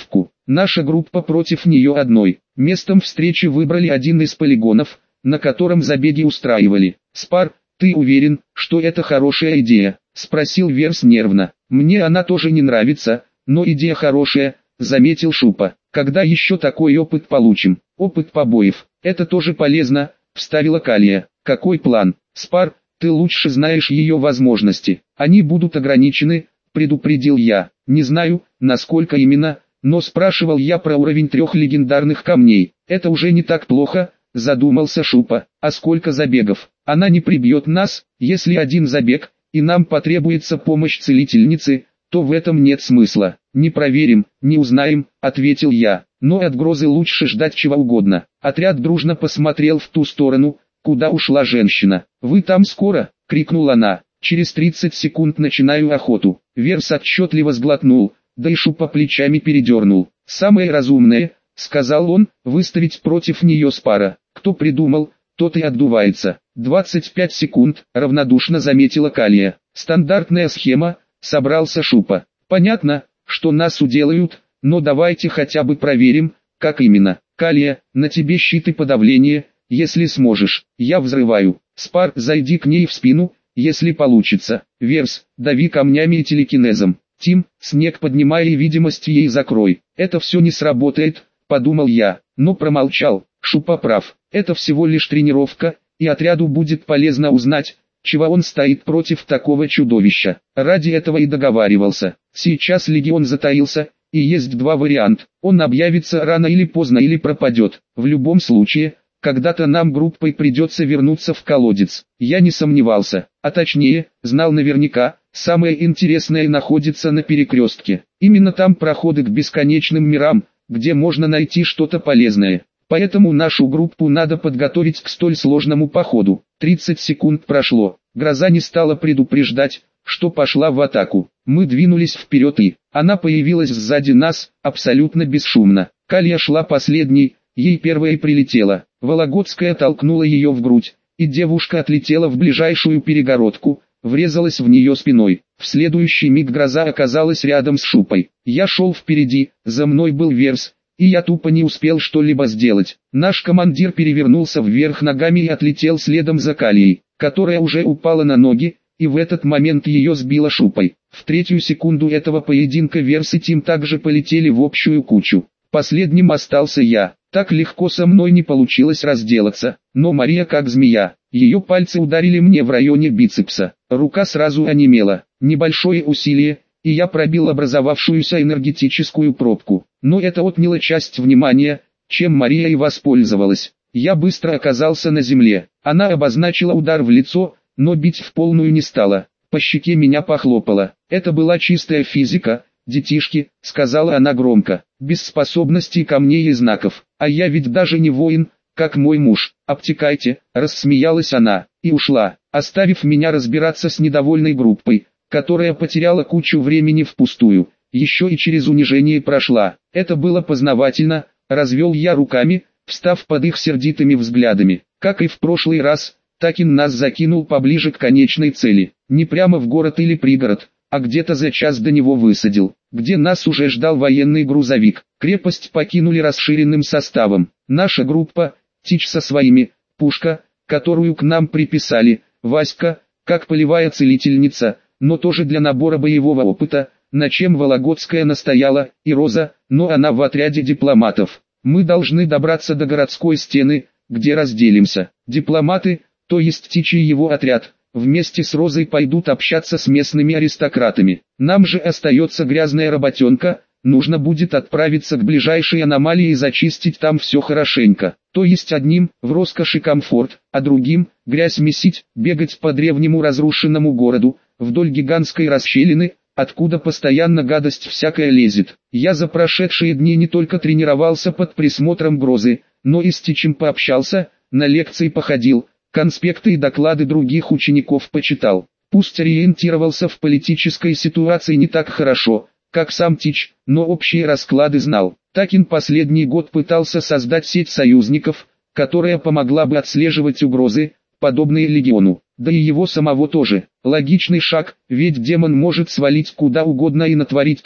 A: наша группа против нее одной. Местом встречи выбрали один из полигонов, на котором забеги устраивали. «Спар, ты уверен, что это хорошая идея?» — спросил Верс нервно. «Мне она тоже не нравится, но идея хорошая», — заметил Шупа. «Когда еще такой опыт получим?» «Опыт побоев. Это тоже полезно», — вставила Калия. «Какой план?» «Спар, ты лучше знаешь ее возможности. Они будут ограничены», — предупредил я. «Не знаю, насколько именно, но спрашивал я про уровень трех легендарных камней. Это уже не так плохо», — задумался Шупа. «А сколько забегов? Она не прибьет нас, если один забег, и нам потребуется помощь целительницы, то в этом нет смысла». «Не проверим, не узнаем», — ответил я. «Но от грозы лучше ждать чего угодно». Отряд дружно посмотрел в ту сторону, куда ушла женщина. «Вы там скоро?» — крикнула она. «Через тридцать секунд начинаю охоту». Верс отчетливо сглотнул, да и Шупа плечами передернул. «Самое разумное», — сказал он, — «выставить против нее Спара. Кто придумал, тот и отдувается». «двадцать пять секунд», — равнодушно заметила Калия. «Стандартная схема», — собрался Шупа. «Понятно, что нас уделают, но давайте хотя бы проверим, как именно. Калия, на тебе щит и подавление, если сможешь. Я взрываю. Спар, зайди к ней в спину, если получится. Верс, дави камнями и телекинезом. Тим, снег поднимай и видимость ей закрой». «Это все не сработает», — подумал я, но промолчал. Шупа прав. Это всего лишь тренировка, и отряду будет полезно узнать, чего он стоит против такого чудовища. Ради этого и договаривался. Сейчас легион затаился, и есть два варианта. Он объявится рано или поздно или пропадет. В любом случае, когда-то нам группой придется вернуться в колодец. Я не сомневался, а точнее, знал наверняка, самое интересное находится на перекрестке. Именно там проходы к бесконечным мирам, где можно найти что-то полезное. Поэтому нашу группу надо подготовить к столь сложному походу. тридцать секунд прошло. Гроза не стала предупреждать, что пошла в атаку. Мы двинулись вперед и, она появилась сзади нас, абсолютно бесшумно. Калия шла последней, ей первая прилетела. Вологодская толкнула ее в грудь, и девушка отлетела в ближайшую перегородку, врезалась в нее спиной. В следующий миг гроза оказалась рядом с Шупой. Я шел впереди, за мной был Верс, и я тупо не успел что-либо сделать. Наш командир перевернулся вверх ногами и отлетел следом за Калией, которая уже упала на ноги, и в этот момент ее сбило Шупой. В третью секунду этого поединка Верс и Тим также полетели в общую кучу. Последним остался я. Так легко со мной не получилось разделаться, но Мария как змея. Ее пальцы ударили мне в районе бицепса. Рука сразу онемела. Небольшое усилие, и я пробил образовавшуюся энергетическую пробку. Но это отняло часть внимания, чем Мария и воспользовалась. Я быстро оказался на земле. Она обозначила удар в лицо, но бить в полную не стала. По щеке меня похлопала. Это была чистая физика. «Детишки», — сказала она громко, — «без способностей камней и знаков. А я ведь даже не воин, как мой муж. Обтекайте», — рассмеялась она, и ушла, оставив меня разбираться с недовольной группой, которая потеряла кучу времени впустую, еще и через унижение прошла. Это было познавательно, развел я руками, встав под их сердитыми взглядами. Как и в прошлый раз, Такин нас закинул поближе к конечной цели, не прямо в город или пригород, а где-то за час до него высадил, где нас уже ждал военный грузовик. Крепость покинули расширенным составом. Наша группа, Тич со своими, Пушка, которую к нам приписали, Васька, как полевая целительница, но тоже для набора боевого опыта, на чем Вологодская настояла, и Роза, но она в отряде дипломатов. Мы должны добраться до городской стены, где разделимся. Дипломаты, то есть Тич и его отряд, вместе с Розой пойдут общаться с местными аристократами. Нам же остается грязная работенка, нужно будет отправиться к ближайшей аномалии и зачистить там все хорошенько. То есть одним, в роскошь и комфорт, а другим, грязь месить, бегать по древнему разрушенному городу, вдоль гигантской расщелины, откуда постоянно гадость всякая лезет. Я за прошедшие дни не только тренировался под присмотром Грозы, но и с Тичем пообщался, на лекции походил, конспекты и доклады других учеников почитал. Пусть ориентировался в политической ситуации не так хорошо, как сам Тич, но общие расклады знал. Такин последний год пытался создать сеть союзников, которая помогла бы отслеживать угрозы, подобные Легиону, да и его самого тоже. Логичный шаг, ведь демон может свалить куда угодно и натворить там,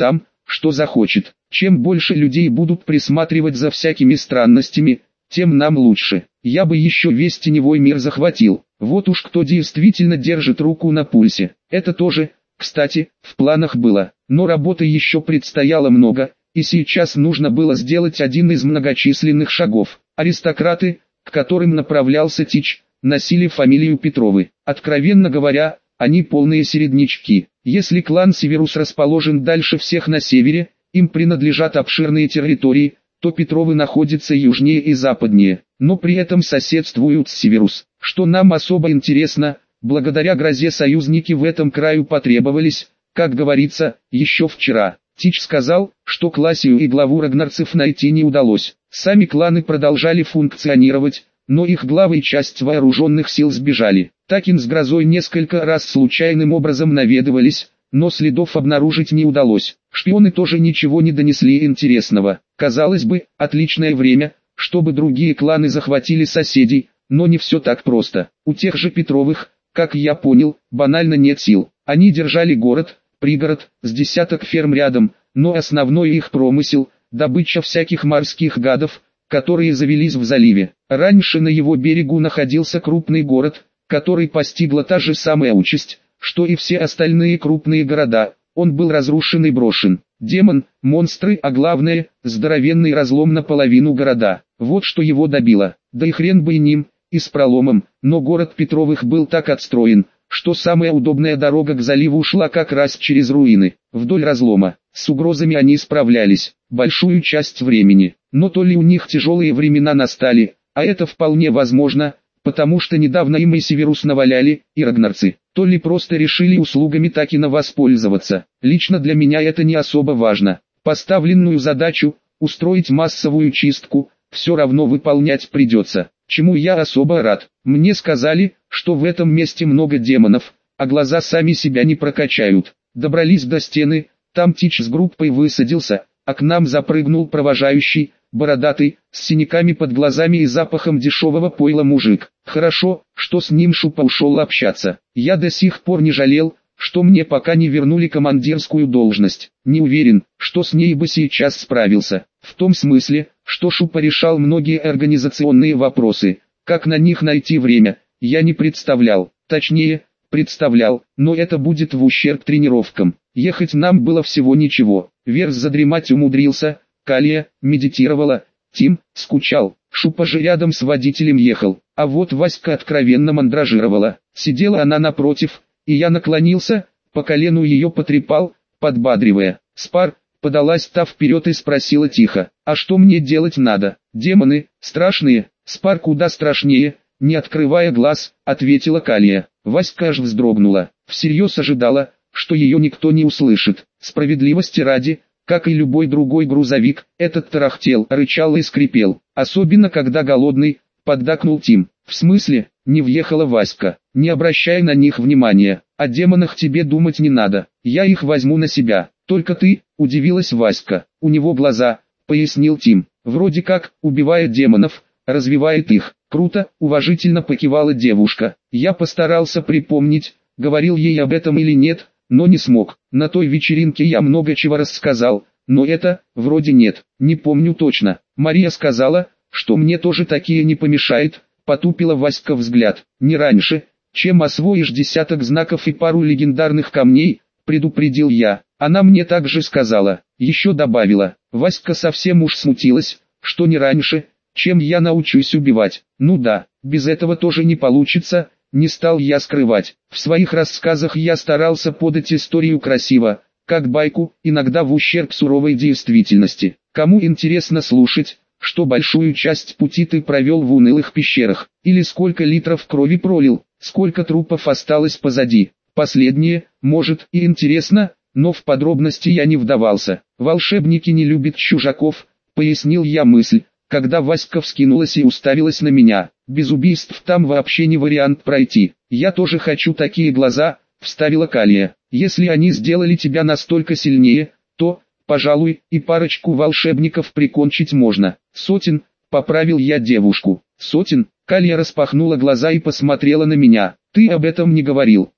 A: что захочет. Чем больше людей будут присматривать за всякими странностями, тем нам лучше. Я бы еще весь теневой мир захватил. Вот уж кто действительно держит руку на пульсе. Это тоже, кстати, в планах было. Но работы еще предстояло много, и сейчас нужно было сделать один из многочисленных шагов. Аристократы, к которым направлялся Тич, носили фамилию Петровы. Откровенно говоря, они полные середнячки. Если клан Северус расположен дальше всех на севере, им принадлежат обширные территории, то Петровы находятся южнее и западнее, но при этом соседствуют с Северус. Что нам особо интересно, благодаря грозе союзники в этом краю потребовались, как говорится, еще вчера. Тич сказал, что Классию и главу рагнарцев найти не удалось. Сами кланы продолжали функционировать, но их главы и часть вооруженных сил сбежали. Такин с грозой несколько раз случайным образом наведывались, но следов обнаружить не удалось. Шпионы тоже ничего не донесли интересного. Казалось бы, отличное время, чтобы другие кланы захватили соседей, но не все так просто. У тех же Петровых, как я понял, банально нет сил. Они держали город, пригород, с десяток ферм рядом, но основной их промысел – добыча всяких морских гадов, которые завелись в заливе. Раньше на его берегу находился крупный город, который постигла та же самая участь, что и все остальные крупные города. Он был разрушен и брошен. Демон, монстры, а главное, здоровенный разлом наполовину города. Вот что его добило. Да и хрен бы и ним, и с проломом, но город Петровых был так отстроен, что самая удобная дорога к заливу шла как раз через руины, вдоль разлома. С угрозами они справлялись, большую часть времени, но то ли у них тяжелые времена настали, а это вполне возможно, потому что недавно им и Северус наваляли, и рагнарцы, то ли просто решили услугами Такина воспользоваться. Лично для меня это не особо важно. Поставленную задачу, устроить массовую чистку, все равно выполнять придется, чему я особо рад. Мне сказали, что в этом месте много демонов, а глаза сами себя не прокачают. Добрались до стены, там Тич с группой высадился, а к нам запрыгнул провожающий, бородатый, с синяками под глазами и запахом дешевого пойла мужик. Хорошо, что с ним Шупа ушел общаться. Я до сих пор не жалел, что мне пока не вернули командирскую должность. Не уверен, что с ней бы сейчас справился. В том смысле, что Шупа решал многие организационные вопросы. Как на них найти время, я не представлял. Точнее, представлял, но это будет в ущерб тренировкам. Ехать нам было всего ничего. Верс задремать умудрился, Калия медитировала, Тим скучал, Шупа же рядом с водителем ехал, а вот Васька откровенно мандражировала. Сидела она напротив, и я наклонился, по колену ее потрепал, подбадривая. Спар, подалась та вперед и спросила тихо, а что мне делать надо? Демоны, страшные, Спар куда страшнее, не открывая глаз, ответила Калия. Васька аж вздрогнула, всерьез ожидала, что ее никто не услышит. Справедливости ради, как и любой другой грузовик, этот тарахтел, рычал и скрипел, особенно когда голодный, поддакнул Тим. В смысле, не въехала Васька, не обращай на них внимания, о демонах тебе думать не надо, я их возьму на себя, только ты, удивилась Васька, у него глаза, пояснил Тим, вроде как, убивая демонов, развивает их. Круто, уважительно покивала девушка. Я постарался припомнить, говорил ей об этом или нет, но не смог. На той вечеринке я много чего рассказал, но это, вроде нет, не помню точно. Мария сказала, что мне тоже такие не помешает, потупила Васька взгляд. Не раньше, чем освоишь десяток знаков и пару легендарных камней, предупредил я. Она мне также сказала, еще добавила. Васька совсем уж смутилась, что не раньше, чем я научусь убивать. Ну да, без этого тоже не получится, не стал я скрывать. В своих рассказах я старался подать историю красиво, как байку, иногда в ущерб суровой действительности. Кому интересно слушать, что большую часть пути ты провел в унылых пещерах, или сколько литров крови пролил, сколько трупов осталось позади. Последнее, может, и интересно, но в подробности я не вдавался. Волшебники не любят чужаков, пояснил я мысль. Когда Васька вскинулась и уставилась на меня, без убийств там вообще не вариант пройти. Я тоже хочу такие глаза, вставила Калия. Если они сделали тебя настолько сильнее, то, пожалуй, и парочку волшебников прикончить можно. Сотен, поправил я девушку. Сотен, Калия распахнула глаза и посмотрела на меня. Ты об этом не говорил.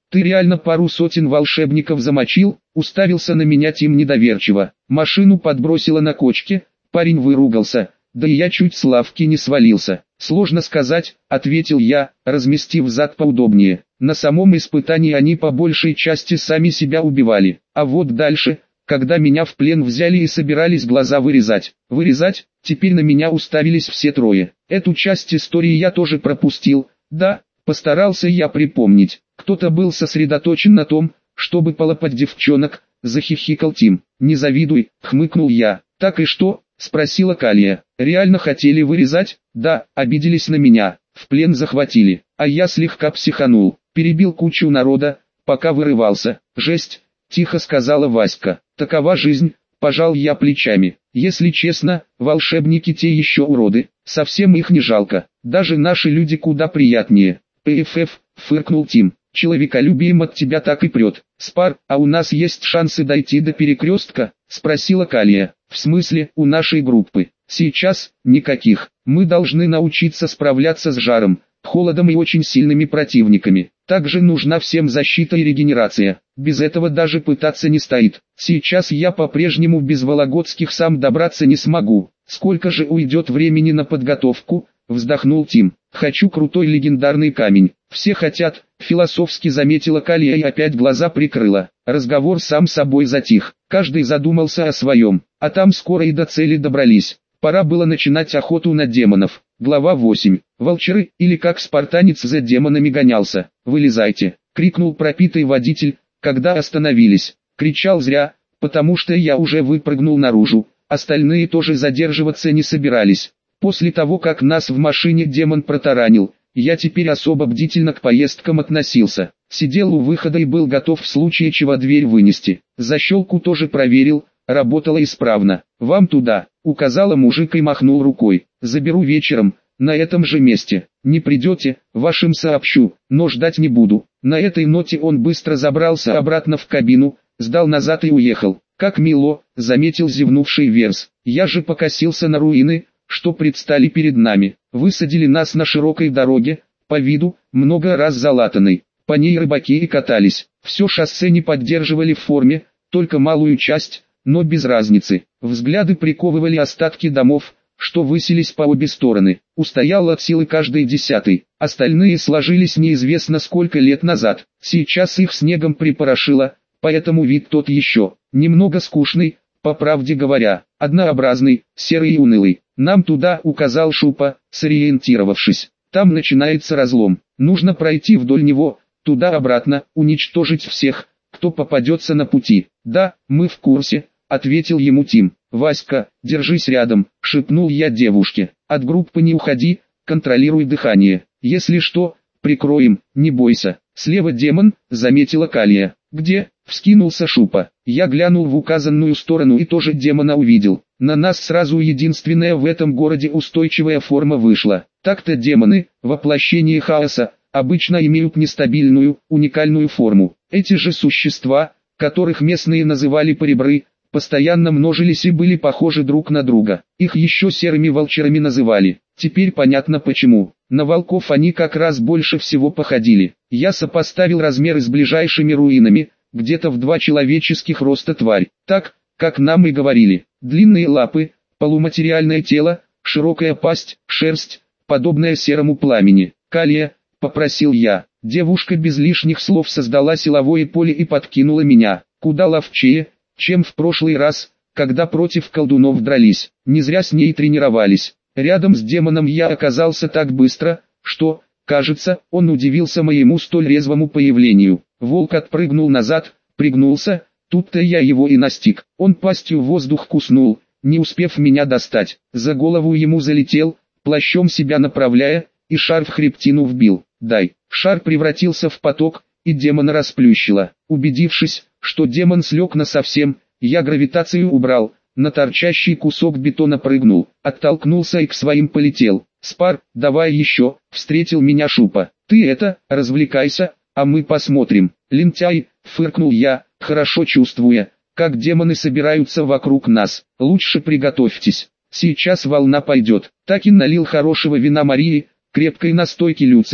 A: Ты реально пару сотен волшебников замочил? Уставился на меня Тим недоверчиво. Машину подбросило на кочке, парень выругался, да и я чуть с лавки не свалился. Сложно сказать, ответил я, разместив зад поудобнее. На самом испытании они по большей части сами себя убивали. А вот дальше, когда меня в плен взяли и собирались глаза вырезать. Вырезать? Теперь на меня уставились все трое. Эту часть истории я тоже пропустил. Да, постарался я припомнить. Кто-то был сосредоточен на том, чтобы полопать девчонок, захихикал Тим. Не завидуй, хмыкнул я. Так и что? Спросила Калия. Реально хотели вырезать? Да, обиделись на меня, в плен захватили. А я слегка психанул, перебил кучу народа, пока вырывался. Жесть, тихо сказала Васька. Такова жизнь, пожал я плечами. Если честно, волшебники те еще уроды, совсем их не жалко. Даже наши люди куда приятнее. ПФФ, фыркнул Тим. Человеколюбием от тебя так и прет. Спар, а у нас есть шансы дойти до перекрестка? Спросила Калия. В смысле, у нашей группы? Сейчас, никаких. Мы должны научиться справляться с жаром, холодом и очень сильными противниками. Также нужна всем защита и регенерация. Без этого даже пытаться не стоит. Сейчас я по-прежнему без вологодских сам добраться не смогу. Сколько же уйдет времени на подготовку? Вздохнул Тим. Хочу крутой легендарный камень. Все хотят, философски заметила Калия и опять глаза прикрыла. Разговор сам собой затих. Каждый задумался о своем. А там скоро и до цели добрались. Пора было начинать охоту на демонов. Глава восемь. Волчары, или как спартанец за демонами гонялся. «Вылезайте!» — крикнул пропитый водитель, когда остановились. Кричал зря, потому что я уже выпрыгнул наружу. Остальные тоже задерживаться не собирались. После того, как нас в машине демон протаранил, я теперь особо бдительно к поездкам относился. Сидел у выхода и был готов в случае чего дверь вынести. Защелку тоже проверил, работала исправно. «Вам туда», — указала мужик и махнул рукой. «Заберу вечером, на этом же месте. Не придете, вашим сообщу, но ждать не буду». На этой ноте он быстро забрался обратно в кабину, сдал назад и уехал. «Как мило», — заметил зевнувший Верс. «Я же покосился на руины, что предстали перед нами. Высадили нас на широкой дороге, по виду, много раз залатанной. По ней рыбаки и катались. Все шоссе не поддерживали в форме, только малую часть, но без разницы. Взгляды приковывали остатки домов, что высились по обе стороны. Устоял от силы каждый десятый. Остальные сложились неизвестно сколько лет назад. Сейчас их снегом припорошило, поэтому вид тот еще. Немного скучный, по правде говоря. Однообразный, серый и унылый. «Нам туда», — указал Шупа, сориентировавшись. «Там начинается разлом. Нужно пройти вдоль него, туда-обратно, уничтожить всех, кто попадется на пути». «Да, мы в курсе», — ответил ему Тим. «Васька, держись рядом», — шепнул я девушке. «От группы не уходи, контролируй дыхание. Если что, прикроем, не бойся». «Слева демон», — заметила Калия. «Где?» — вскинулся Шупа. Я глянул в указанную сторону и тоже демона увидел. На нас сразу единственная в этом городе устойчивая форма вышла. Так-то демоны, воплощение хаоса, обычно имеют нестабильную, уникальную форму. Эти же существа, которых местные называли поребры, постоянно множились и были похожи друг на друга. Их еще серыми волчарами называли. Теперь понятно почему. На волков они как раз больше всего походили. Я сопоставил размеры с ближайшими руинами, где-то в два человеческих роста тварь. Так, как нам и говорили. Длинные лапы, полуматериальное тело, широкая пасть, шерсть, подобная серому пламени. «Калия», — попросил я. Девушка без лишних слов создала силовое поле и подкинула меня. Куда ловчее, чем в прошлый раз, когда против колдунов дрались. Не зря с ней тренировались. Рядом с демоном я оказался так быстро, что, кажется, он удивился моему столь резвому появлению. Волк отпрыгнул назад, пригнулся, тут-то я его и настиг. Он пастью воздух куснул, не успев меня достать. За голову ему залетел, плащом себя направляя, и шар в хребтину вбил. «Дай». Шар превратился в поток, и демона расплющило. Убедившись, что демон слег насовсем, я гравитацию убрал, на торчащий кусок бетона прыгнул, оттолкнулся и к своим полетел. «Спар, давай еще», — встретил меня Шупа. «Ты это, развлекайся, а мы посмотрим». «Лентяй», — фыркнул я, хорошо чувствуя, как демоны собираются вокруг нас. «Лучше приготовьтесь, сейчас волна пойдет». Так и налил хорошего вина Марии, крепкой настойки Люцию,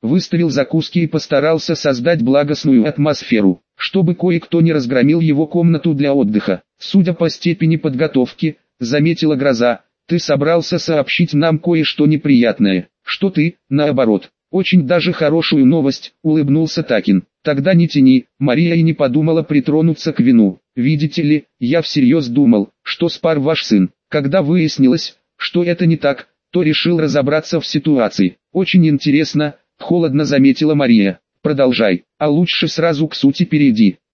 A: выставил закуски и постарался создать благостную атмосферу, чтобы кое-кто не разгромил его комнату для отдыха. Судя по степени подготовки, заметила Гроза, ты собрался сообщить нам кое-что неприятное, что ты, наоборот, очень даже хорошую новость, улыбнулся Такин. Тогда не тяни, Мария и не подумала притронуться к вину. Видите ли, я всерьез думал, что спар ваш сын. Когда выяснилось, что это не так, то решил разобраться в ситуации. Очень интересно, холодно заметила Мария. Продолжай, а лучше сразу к сути перейди.